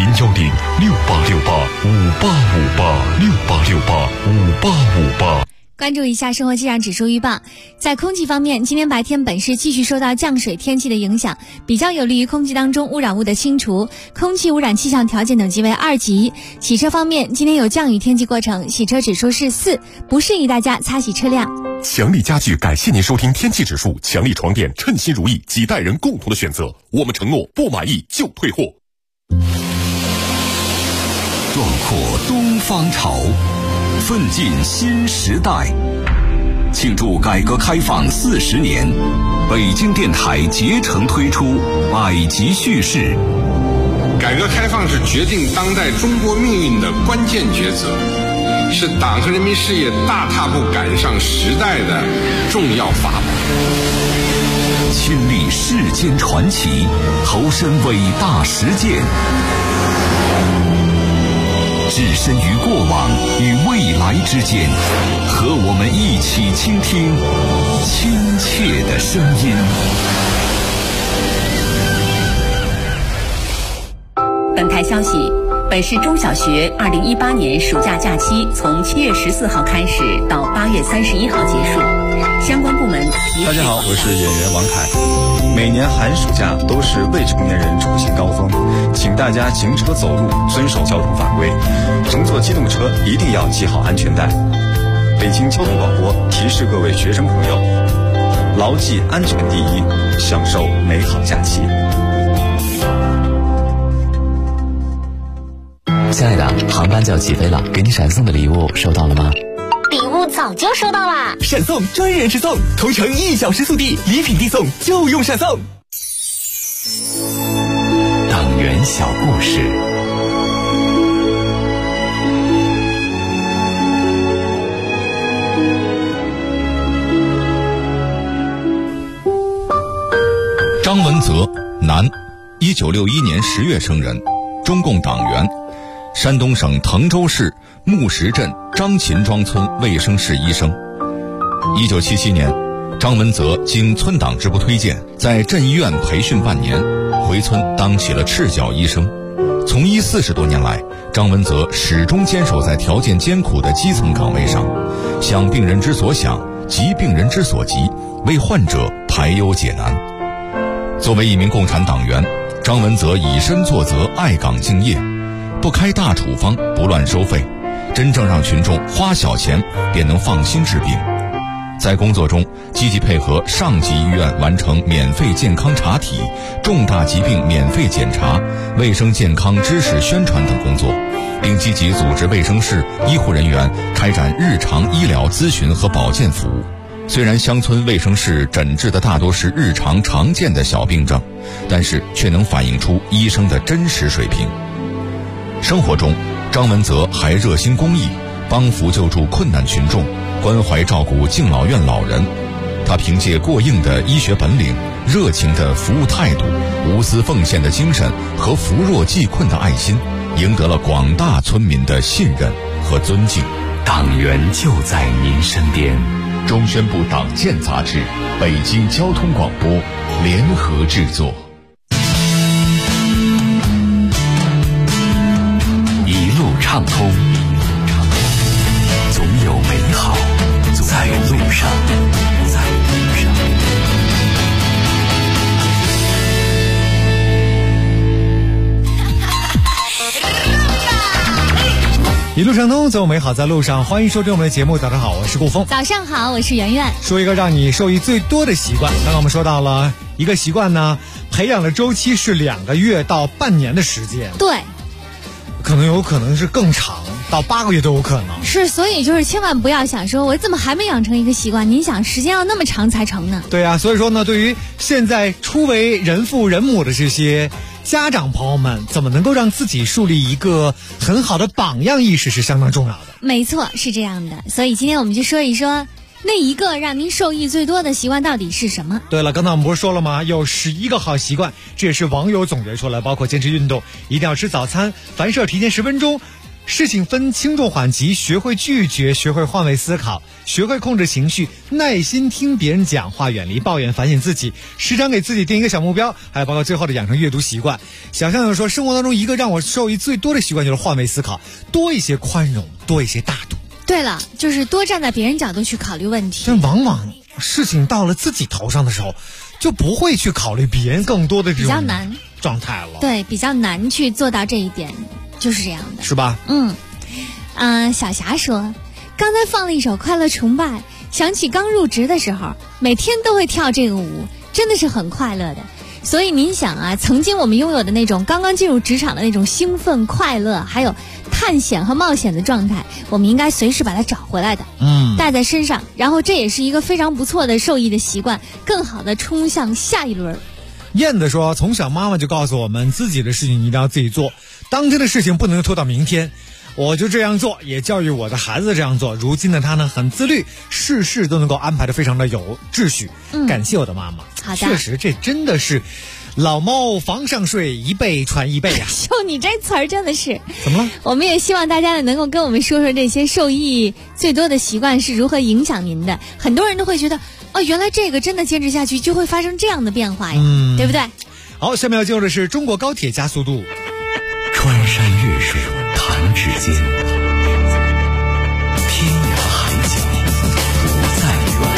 ，010686858585868585858。 关注一下生活气象指数预报。在空气方面，今天白天本市继续受到降水天气的影响，比较有利于空气当中污染物的清除，空气污染气象条件等级为2级。洗车方面，今天有降雨天气过程，洗车指数是4，不适宜大家擦洗车辆。 强力家具感谢您收听天气指数，强力床垫称心如意，几代人共同的选择，我们承诺不满意就退货。 壮阔东方潮，奋进新时代，庆祝改革开放40年，北京电台竭诚推出百集叙事。 改革开放是决定当代中国命运的关键抉择，是党和人民事业大踏步赶上时代的重要法宝。 亲历世间传奇，投身伟大实践，置身于过往与未来之间，和我们一起倾听亲切的声音。 本台消息，本市中小学2018年暑假假期从7月14号开始到8月31号结束，相关部门。 大家好，我是演员王凯。每年寒暑假都是未成年人出行高峰，请大家行车走路遵守交通法规，乘坐机动车一定要系好安全带。北京交通广播提示各位学生朋友，牢记安全第一，享受美好假期。 亲爱的，航班就要起飞了，给你闪送的礼物收到了吗？ 礼物早就收到啦！ 闪送专人直送，同城1小时速递，礼品递送就用闪送。 党员小故事。 张文泽，男，1961年10月生人，中共党员，山东省滕州市木石镇张秦庄村卫生室医生。1977年，张文泽经村党支部推荐，在镇医院培训半年，回村当起了赤脚医生。从医40多年来，张文泽始终坚守在条件艰苦的基层岗位上，想病人之所想，急病人之所急，为患者排忧解难。作为一名共产党员，张文泽以身作则，爱岗敬业，不开大处方，不乱收费，真正让群众花小钱便能放心治病。在工作中，积极配合上级医院完成免费健康查体、重大疾病免费检查、卫生健康知识宣传等工作，并积极组织卫生室医护人员开展日常医疗咨询和保健服务。虽然乡村卫生室诊治的大多是日常常见的小病症，但是却能反映出医生的真实水平。生活中，张文泽还热心公益，帮扶救助困难群众，关怀照顾敬老院老人。他凭借过硬的医学本领、热情的服务态度、无私奉献的精神和扶弱济困的爱心，赢得了广大村民的信任和尊敬。 党员就在您身边。 中宣部党建杂志、北京交通广播联合制作。 一路畅通，总有美好在路上。 一路畅通，总有美好在路上。欢迎收听我们的节目。早上好，我是顾峰。 早上好，我是圆圆。说一个让你受益最多的习惯。刚刚我们说到了一个习惯呢，培养的周期是2个月到半年的时间。 对， 有可能是更长。 到8个月都有可能。 是，所以就是千万不要想说我怎么还没养成一个习惯，您想时间要那么长才成呢？ 对啊，所以说呢，对于现在初为人父人母的这些家长朋友们，怎么能够让自己树立一个很好的榜样意识是相当重要的。 没错，是这样的。所以今天我们就说一说那一个让您受益最多的习惯到底是什么？ 对了，刚才我们不是说了吗？有11个好习惯，这也是网友总结出来，包括坚持运动，一定要吃早餐，凡事提前10分钟，事情分轻重缓急，学会拒绝，学会换位思考，学会控制情绪，耐心听别人讲话，远离抱怨，反省自己，时常给自己定一个小目标，还有包括最后的养成阅读习惯。想象的说，生活当中一个让我受益最多的习惯就是换位思考，多一些宽容，多一些大度。 对了，就是多站在别人角度去考虑问题。 但往往事情到了自己头上的时候，就不会去考虑别人更多的这种比较难状态了。 对，比较难去做到这一点，就是这样的， 是吧？ 小霞说，刚才放了一首《快乐崇拜》，想起刚入职的时候，每天都会跳这个舞，真的是很快乐的。所以您想啊，曾经我们拥有的那种刚刚进入职场的那种兴奋、快乐，还有探险和冒险的状态，我们应该随时把它找回来的，带在身上。然后这也是一个非常不错的受益的习惯，更好的冲向下一轮。 燕子说，从小妈妈就告诉我们，自己的事情一定要自己做，当天的事情不能拖到明天。我就这样做，也教育我的孩子这样做。如今的他呢，很自律，事事都能够安排得非常的有秩序。感谢我的妈妈。 好的， 确实这真的是老猫房上睡，一辈传一辈呀。 就你这词儿真的是怎么了？ 我们也希望大家呢能够跟我们说说这些受益最多的习惯是如何影响您的。很多人都会觉得，哦，原来这个真的坚持下去就会发生这样的变化呀，对不对？ 好，下面要进入的是中国高铁加速度。 穿山越水弹指间，天涯海角不再远。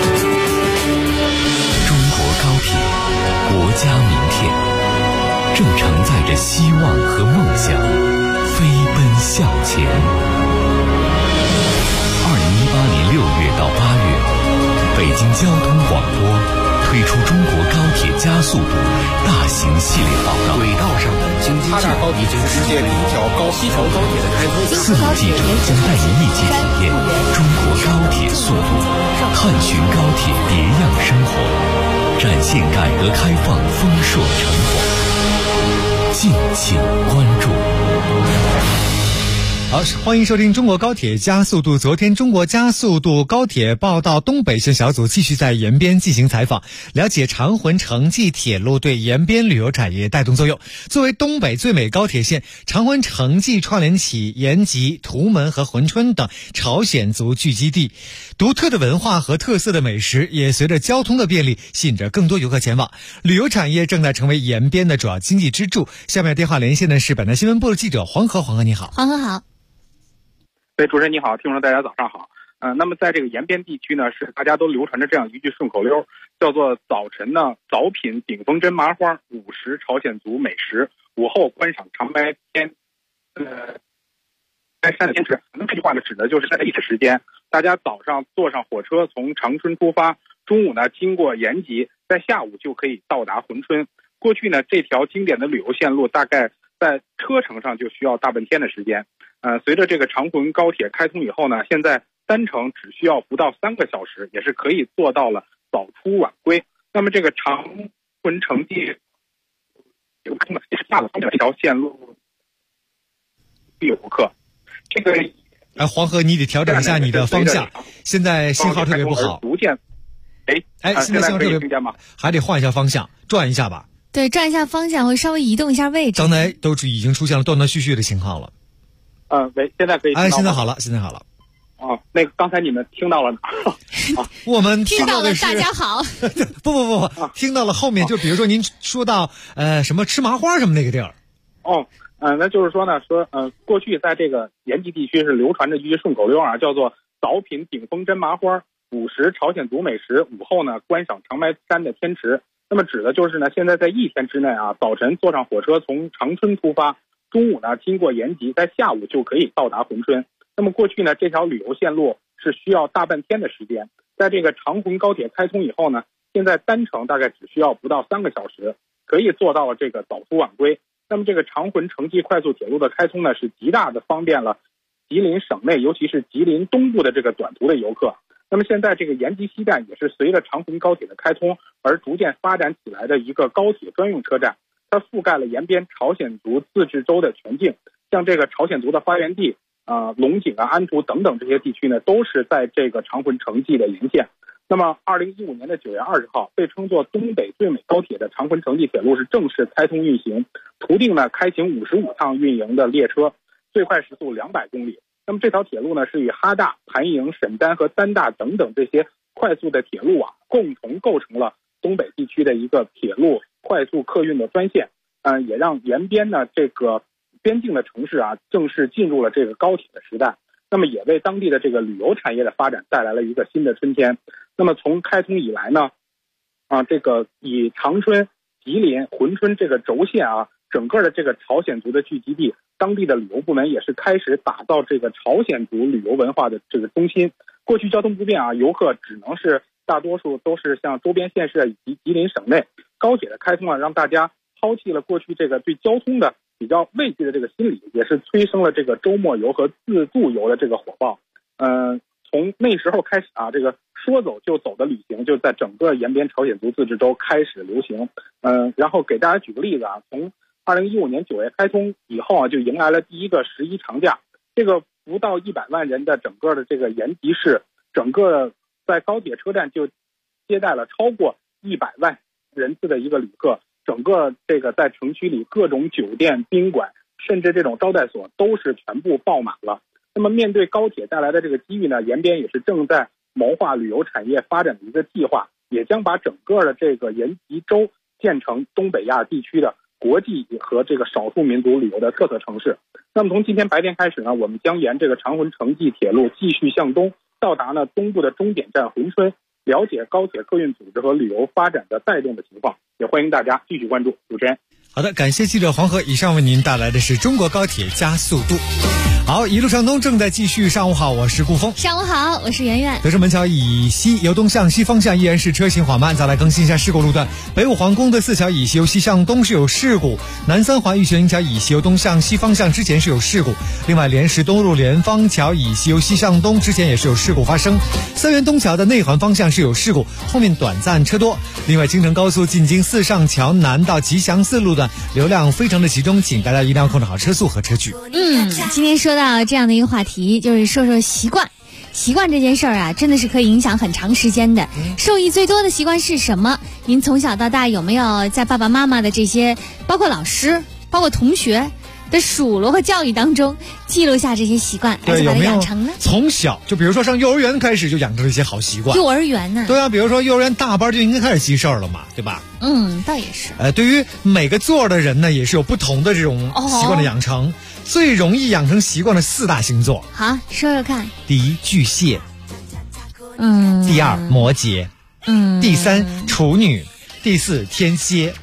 中国高铁，国家名片，正承载着希望和梦想，飞奔向前。2018年6月到8月，北京交通广播推出中国高铁加速度大型系列报道。轨道上的经济进步已经是世界第一条高西条高铁的开通。4路记者将带您一起体验中国高铁速度，探寻高铁别样生活，展现改革开放丰硕成果。敬请关注。 好，欢迎收听中国高铁加速度。昨天中国加速度高铁报道东北线小组继续在延边进行采访，了解长浑城际铁路对延边旅游产业带动作用。作为东北最美高铁线，长浑城际串联起延吉、图门和珲春等朝鲜族聚集地，独特的文化和特色的美食也随着交通的便利吸引着更多游客前往。旅游产业正在成为延边的主要经济支柱。下面电话连线的是本台新闻部的记者黄河。黄河你好。 黄河好。 主持人你好，听众大家早上好。那么在这个延边地区呢，是大家都流传着这样一句顺口溜，叫做早晨呢早品顶峰针麻花，午时朝鲜族美食，午后观赏长白天山的天池。那么这句话呢，指的就是在一个时间，大家早上坐上火车从长春出发，中午呢经过延吉，在下午就可以到达珲春。过去呢，这条经典的旅游线路大概在车程上就需要大半天的时间。随着这个长浑高铁开通以后呢，现在单程只需要不到3个小时，也是可以做到了早出晚归。那么这个长浑城际有开通的也是大的这条线路游客。这个黄河你得调整一下你的方向，现在信号特别不好。 逐渐现在信号特别听见吗？还得换一下方向，转一下吧。 对，转一下方向会稍微移动一下位置。 刚才都已经出现了断断续续的信号了。 现在可以听到吗？ 现在好了，现在好了。 那个刚才你们听到了我们听到了， 是大家好。 不，听到了后面就比如说您说到什么吃麻花什么那个地儿。 那就是说呢，过去在这个延吉地区是流传着一句顺口溜啊，叫做早品顶峰针麻花，午时朝鲜族美食，午后呢观赏长白山的天池。那么指的就是呢，现在在一天之内啊，早晨坐上火车从长春出发，中午呢经过延吉，在下午就可以到达珲春。那么过去呢，这条旅游线路是需要大半天的时间。在这个长浑高铁开通以后呢，现在单程大概只需要不到3个小时，可以做到了这个早出晚归。那么这个长浑城际快速铁路的开通呢，是极大的方便了吉林省内，尤其是吉林东部的这个短途的游客。那么现在这个延吉西站也是随着长昆高铁的开通而逐渐发展起来的一个高铁专用车站，它覆盖了延边朝鲜族自治州的全境，像这个朝鲜族的发源地龙井安图等等这些地区呢，都是在这个长昆城际的沿线。那么2015年的9月20号，被称作东北最美高铁的长昆城际铁路是正式开通运行，途定呢开行55趟运营的列车，最快时速200公里。那么这条铁路呢是与哈大、盘营、沈丹和丹大等等这些快速的铁路共同构成了东北地区的一个铁路快速客运的专线，也让延边呢这个边境的城市正式进入了这个高铁的时代。那么也为当地的这个旅游产业的发展带来了一个新的春天。那么从开通以来呢，这个以长春、吉林、珲春这个轴线整个的这个朝鲜族的聚集地，当地的旅游部门也是开始打造这个朝鲜族旅游文化的这个中心。过去交通不便游客只能是大多数都是像周边县市以及吉林省内。高铁的开通让大家抛弃了过去这个对交通的比较畏惧的这个心理，也是催生了这个周末游和自助游的这个火爆。从那时候开始这个说走就走的旅行就在整个延边朝鲜族自治州开始流行。然后给大家举个例子从2015年9月开通以后就迎来了第一个11长假。这个不到100万人的整个的这个延吉市，整个在高铁车站就接待了超过100万人次的一个旅客。整个这个在城区里各种酒店、宾馆，甚至这种招待所都是全部爆满了。那么面对高铁带来的这个机遇呢，延边也是正在谋划旅游产业发展的一个计划，也将把整个的这个延吉州建成东北亚地区的国际和这个少数民族旅游的特色城市。那么从今天白天开始呢，我们将沿这个长昆城际铁路继续向东，到达呢东部的终点站珲春，了解高铁客运组织和旅游发展的带动的情况。也欢迎大家继续关注。主持人， 好的，感谢记者黄河。以上为您带来的是中国高铁加速度。好，一路上东正在继续。上午好，我是顾峰。 上午好，我是圆圆。 德胜门桥以西由东向西方向依然是车行缓慢。再来更新一下事故路段：北五环公德寺桥以西由西向东是有事故，南三环玉泉营桥以西由东向西方向之前是有事故。另外，莲石东路莲芳桥以西由西向东之前也是有事故发生。三元东桥的内环方向是有事故，后面短暂车多。另外，京承高速进京四上桥南到吉祥寺路段流量非常的集中，请大家一定要控制好车速和车距。 今天说到这样的一个话题，就是说说习惯。习惯这件事儿真的是可以影响很长时间的。受益最多的习惯是什么？您从小到大有没有在爸爸妈妈的这些，包括老师、包括同学的数落和教育当中记录下这些习惯，而且把它养成呢？ 从小就比如说上幼儿园开始就养成了一些好习惯。 幼儿园呢？ 对啊，比如说幼儿园大班就应该开始记事儿了嘛，对吧？ 倒也是。 对于每个座的人呢，也是有不同的这种习惯的养成。最容易养成习惯的4大星座， 好，说说看。 第一，巨蟹。第二，摩羯。第三，处女。第四，天蝎。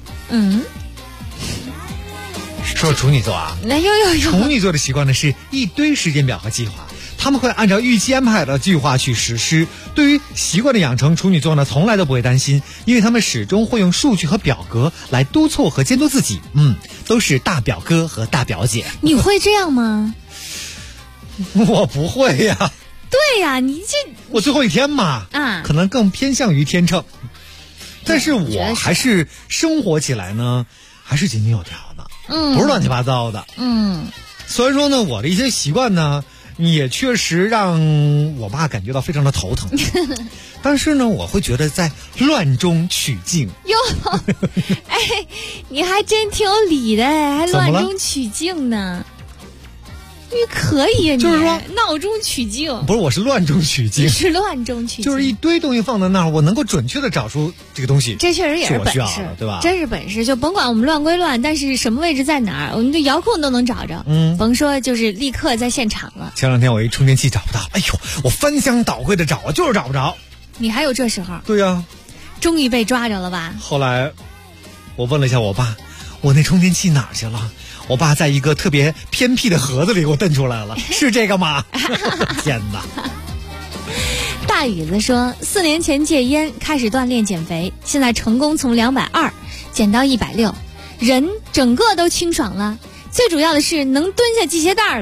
说处女座处女座的习惯呢是一堆时间表和计划，他们会按照预期安排的计划去实施。对于习惯的养成，处女座呢从来都不会担心，因为他们始终会用数据和表格来督促和监督自己。都是大表哥和大表姐。 你会这样吗？ 我不会呀。 对呀， 我最后一天嘛，可能更偏向于天秤，但是我还是生活起来呢，还是井井有条的，不是乱七八糟的。虽然说呢，我的一些习惯呢，也确实让我爸感觉到非常的头疼，但是呢，我会觉得在乱中取静。 哟，你还真挺有理的，还乱中取静呢。你可以， 就是说闹中取静。 不是，我是乱中取静。 你是乱中取静， 就是一堆东西放在那儿，我能够准确的找出这个东西。 这确实也是本事， 对吧？ 真是本事。就甭管我们乱归乱，但是什么位置在哪儿，我们的遥控都能找着。甭说就是立刻在现场了。 前2天我一充电器找不到，哎呦，我翻箱倒柜的找，我就是找不着。 你还有这时候？ 对呀。 终于被抓着了吧？ 后来我问了一下我爸，我那充电器哪儿去了？我爸在一个特别偏僻的盒子里给我瞪出来了，是这个吗？天哪！ 大宇子说，4年前戒烟，开始锻炼减肥，现在成功从220减到160，人整个都清爽了。最主要的是能蹲下系鞋带了，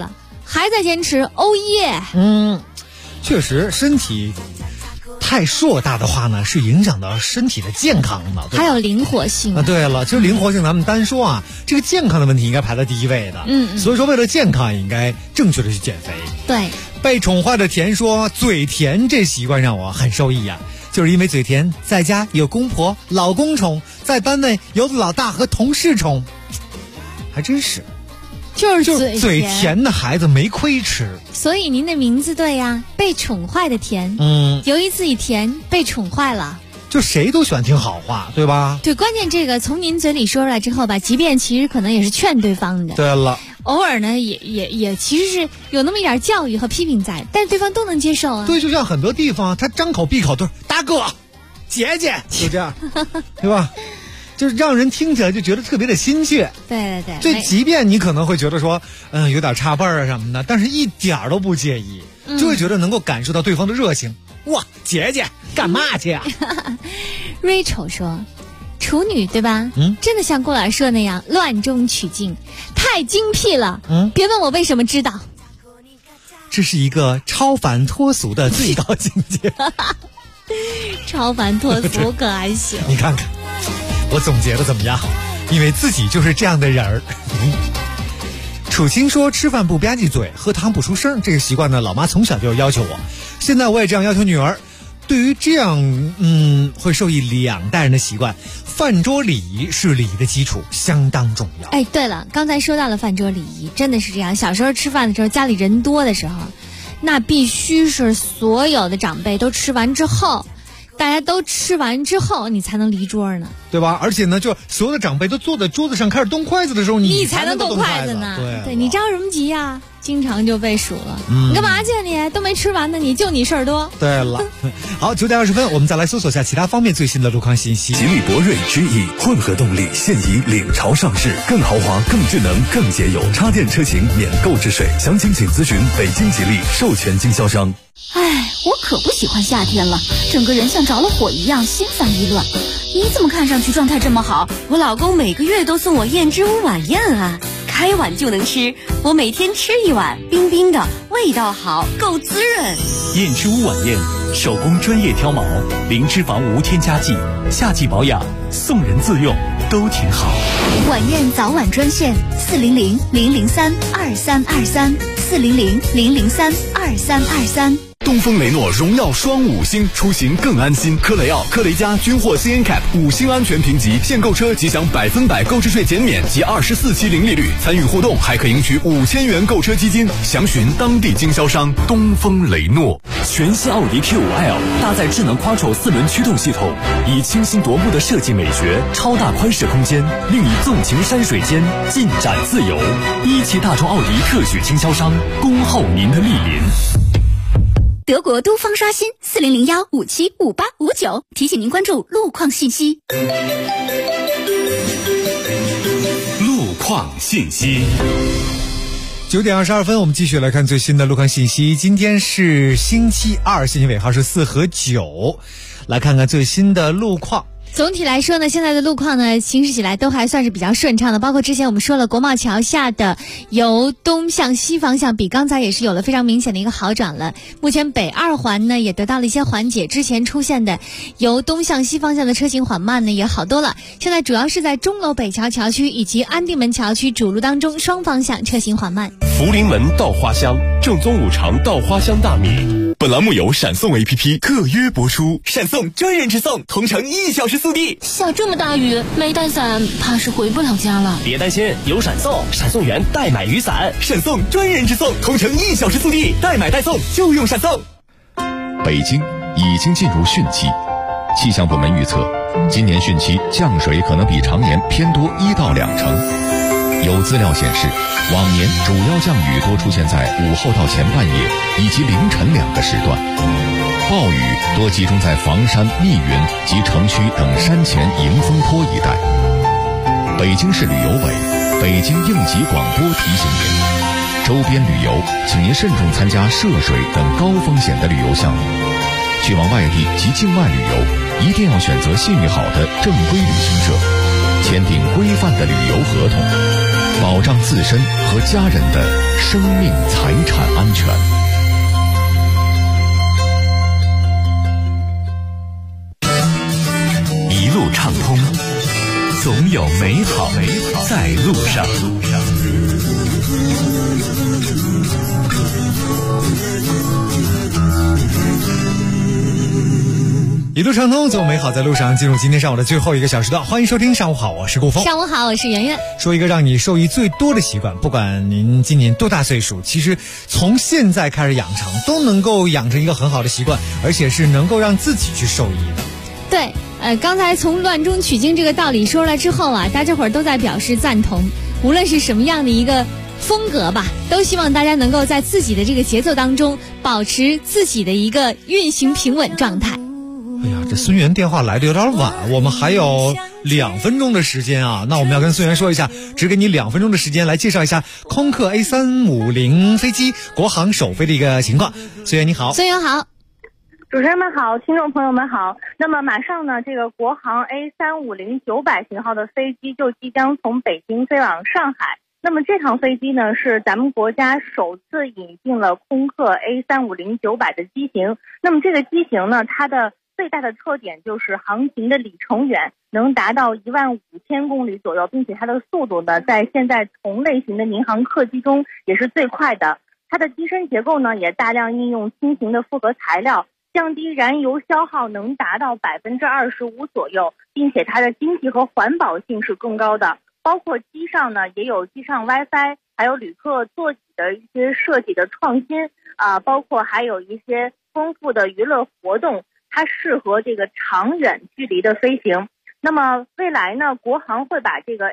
还在坚持，哦耶！ 确实，身体太硕大的话呢，是影响到身体的健康的， 还有灵活性啊。对了，就是灵活性，咱们单说啊，这个健康的问题应该排在第一位的。所以说为了健康，也应该正确的去减肥。 对， 被宠坏的甜说，嘴甜这习惯让我很受益啊。就是因为嘴甜，在家有公婆、老公宠，在单位有老大和同事宠，还真是。 就是嘴甜的孩子没亏吃， 所以您的名字对呀，被宠坏的甜。由于自己甜，被宠坏了。 就谁都喜欢听好话，对吧？ 对，关键这个从您嘴里说出来之后吧，即便其实可能也是劝对方的。 对了， 偶尔呢，也其实是有那么一点教育和批评在，但是对方都能接受啊。 对，就像很多地方，他张口闭口都是大哥、姐姐，就这样，对吧？就是让人听起来就觉得特别的亲切。 对对对。 这即便你可能会觉得说，有点差辈儿啊什么的，但是一点都不介意，就会觉得能够感受到对方的热情。哇，姐姐干嘛去啊 ？Rachel 说，处女对吧？真的像郭老师说那样乱中取静，太精辟了。别问我为什么知道。 这是一个超凡脱俗的最高境界。 超凡脱俗可还行？ 你看看。我总结的怎么样？因为自己就是这样的人儿。楚清说，吃饭不吧唧嘴，喝汤不出声，这个习惯呢，老妈从小就要求我，现在我也这样要求女儿。对于这样会受益两代人的习惯，饭桌礼仪是礼仪的基础，相当重要。 哎，对了，刚才说到了饭桌礼仪，真的是这样。小时候吃饭的时候，家里人多的时候，那必须是所有的长辈都吃完之后，大家都吃完之后，你才能离桌呢， 对吧？而且呢，就所有的长辈都坐在桌子上开始动筷子的时候，你才能动筷子呢。对，你着什么急呀？经常就被数了。你干嘛去？你都没吃完呢，就你事儿多。 对了，好，9:20，我们再来搜索下其他方面最新的路况信息。 吉利博瑞之翼混合动力现已领潮上市，更豪华、更智能、更节油，插电车型免购置税，详情请咨询北京吉利授权经销商。 哎，我可不喜欢夏天了，整个人像着了火一样，心烦意乱。你怎么看上去状态这么好？ 我老公每个月都送我燕之屋晚宴啊，开碗就能吃，我每天吃一碗，冰冰的，味道好，够滋润。 燕之屋晚宴，手工专业挑毛，零脂肪无添加剂，夏季保养，送人自用都挺好。 晚宴早晚专线400-003-2323，400-003-2323。 东风雷诺荣耀双5星，出行更安心。科雷傲、科雷嘉均获 CNCAP 5星安全评级，现购车即享100%购置税减免及24期零利率，参与互动还可赢取5000元购车基金。详询当地经销商。东风雷诺。 全新奥迪 Q5L 搭载智能 Quattro 4轮驱动系统，以清新夺目的设计美学、超大宽适空间，令你纵情山水间，尽展自由。一汽大众奥迪特许经销商，恭候您的莅临。 德国都方刷新40015755859，提醒您关注路况信息。 路况信息。 9:22，我们继续来看最新的路况信息。今天是星期二，信息尾号是4和9，来看看最新的路况。 总体来说呢，现在的路况呢，行驶起来都还算是比较顺畅的。包括之前我们说了，国贸桥下的由东向西方向，比刚才也是有了非常明显的一个好转了。目前北2环呢也得到了一些缓解，之前出现的由东向西方向的车型缓慢呢也好多了。现在主要是在钟楼北桥桥区以及安定门桥区主路当中，双方向车型缓慢。 福临门稻花香，正宗五常稻花香大米。 本栏目由闪送 APP 特约播出， 闪送专人直送，同城1小时速递。 下这么大雨，没带伞，怕是回不了家了。 别担心，有闪送，闪送员代买雨伞，闪送专人直送，同城1小时速递，代买代送就用闪送。 北京已经进入汛期，气象部门预测，今年汛期降水可能比常年偏多1到2成。有资料显示，往年主要降雨多出现在午后到前半夜以及凌晨2个时段，暴雨多集中在房山、密云及城区等山前迎风坡一带。北京市旅游委、北京应急广播提醒您，周边旅游请您慎重参加涉水等高风险的旅游项目。去往外地及境外旅游，一定要选择信誉好的正规旅行社，签订规范的旅游合同。 保障自身和家人的生命财产安全。 一路畅通，总有美好在路上。 一路畅通，总有美好在路上。进入今天上午的最后一个小时段，欢迎收听上午好，我是顾峰。 上午好，我是圆圆。 说一个让你受益最多的习惯，不管您今年多大岁数，其实从现在开始养成，都能够养成一个很好的习惯，而且是能够让自己去受益的。 对，刚才从乱中取经这个道理说出来之后啊，大家伙儿都在表示赞同。无论是什么样的一个风格吧，都希望大家能够在自己的这个节奏当中，保持自己的一个运行平稳状态。 哎呀，这孙源电话来的有点晚，我们还有2分钟的时间啊。那我们要跟孙源说一下，只给你2分钟的时间来介绍一下空客 A350 飞机国航首飞的一个情况。孙源你好。 孙源好。 主持人们好，听众朋友们好。那么马上呢，这个国航 A350-900型号的飞机就即将从北京飞往上海。那么这趟飞机呢，是咱们国家首次引进了空客 A350-900的机型。那么这个机型呢，它的最大的特点就是航行的里程远能达到15000公里左右，并且它的速度呢，在现在同类型的民航客机中也是最快的。它的机身结构呢，也大量应用轻型的复合材料，降低燃油消耗能达到25%左右，并且它的经济和环保性是更高的。包括机上呢，也有机上 WiFi， 还有旅客座椅的一些设计的创新包括还有一些丰富的娱乐活动，它适合这个长远距离的飞行。那么未来呢，国航会把这个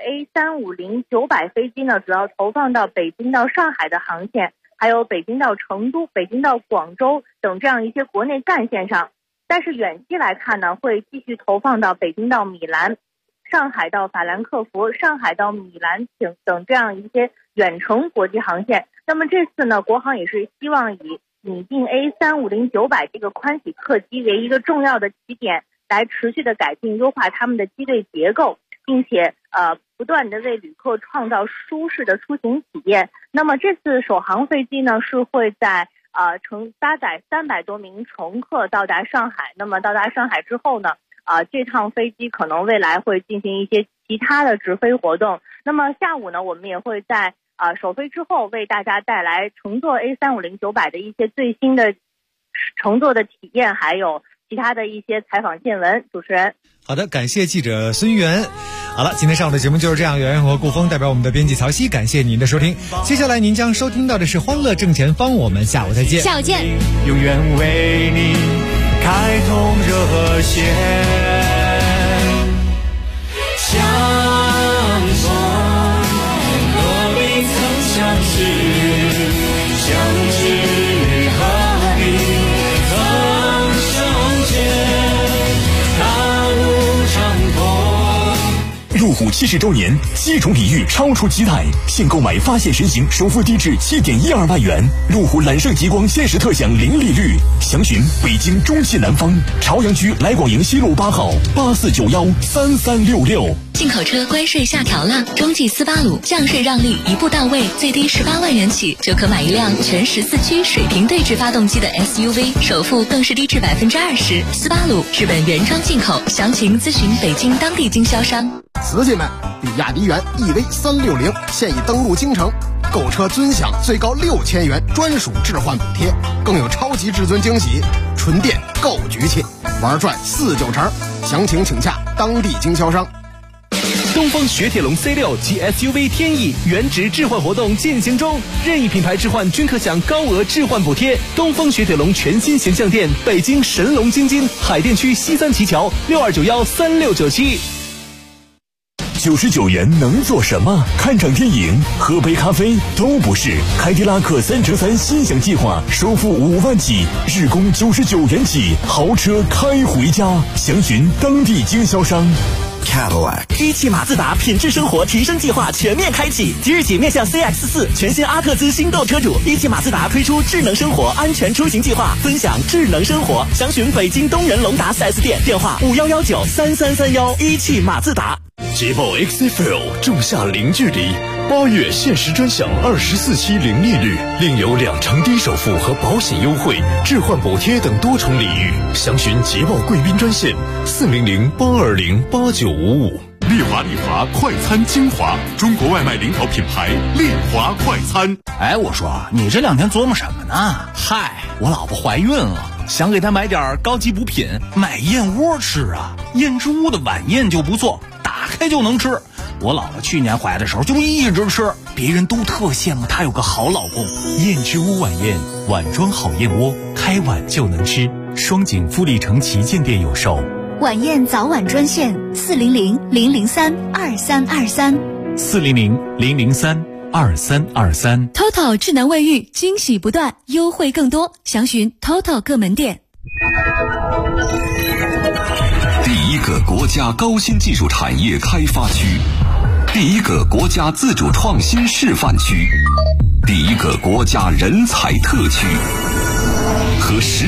A350-900飞机呢，主要投放到北京到上海的航线，还有北京到成都、北京到广州等这样一些国内干线上。但是远期来看呢，会继续投放到北京到米兰、上海到法兰克福、上海到米兰等这样一些远程国际航线。那么这次呢，国航也是希望以引进 A350-900这个宽体客机为一个重要的起点，来持续的改进优化他们的机队结构，并且不断的为旅客创造舒适的出行体验。那么这次首航飞机呢，是会在搭载300多名乘客到达上海。那么到达上海之后呢，这趟飞机可能未来会进行一些其他的直飞活动。那么下午呢，我们也会在首飞之后为大家带来乘坐 A350-900的一些最新的乘坐的体验，还有其他的一些采访见闻。主持人， 好的，感谢记者孙源。好了，今天上午的节目就是这样，圆圆和顾峰代表我们的编辑曹曦，感谢您的收听。接下来您将收听到的是欢乐正前方，我们下午再见。 下午见。 永远为你开通热线，相逢何必曾相识，相知何必曾相见，大路长空。 路虎70周年7重礼遇超出期待，现购买发现神行首付低至7.12万元，路虎揽胜极光限时特享零利率。详询北京中信南方朝阳区来广营西路8号84913366。 进口车关税下调了，中继斯巴鲁降税让利一步到位，最低18万元起就可买一辆全14驱水平对置发动机的 SUV， 首付更是低至20%。斯巴鲁日本原装进口，详情咨询北京当地经销商。 司机们，比亚迪元 EV360现已登陆京城，购车尊享最高6000元专属置换补贴，更有超级至尊惊喜，纯电够局气，玩转49成。详情请洽当地经销商。 东风雪铁龙 C6 及 SUV 天翼原值置换活动进行中，任意品牌置换均可享高额置换补贴。东风雪铁龙全新形象店，北京神龙京津海淀区西三旗桥62913697。 99元能做什么？看场电影、喝杯咖啡都不是。凯迪拉克3乘3心想计划，首付5万起，日供99元起，豪车开回家。详询当地经销商。 Cadillac 一汽马自达品质生活提升计划全面开启，即日起面向 CX-4 全新阿特兹新购车主，一汽马自达推出智能生活安全出行计划，分享智能生活。详询北京东仁龙达 4S 店，电话51193331。一汽马自达。 捷豹 XFL 仲夏零距离，8月限时专享24期零利率，另有2成低首付和保险优惠、置换补贴等多重礼遇。详询捷豹贵宾专线400-820-8955。 丽华快餐精华，中国外卖领导品牌丽华快餐。 哎，我说你这2天琢磨什么呢？嗨，我老婆怀孕了，想给她买点高级补品，买燕窝吃啊。燕之屋的晚宴就不错，打开就能吃。我老婆去年怀的时候就一直吃，别人都特羡慕她有个好老公。 燕之屋晚宴，碗装好燕窝，开碗就能吃。双井富力城旗舰店有售。 晚宴早晚专线400-003-2323 400-003-2323。 TOTO 智能卫浴，惊喜不断，优惠更多，详询 TOTO 各门店。 第一个国家高新技术产业开发区，第一个国家自主创新示范区，第一个国家人才特区，和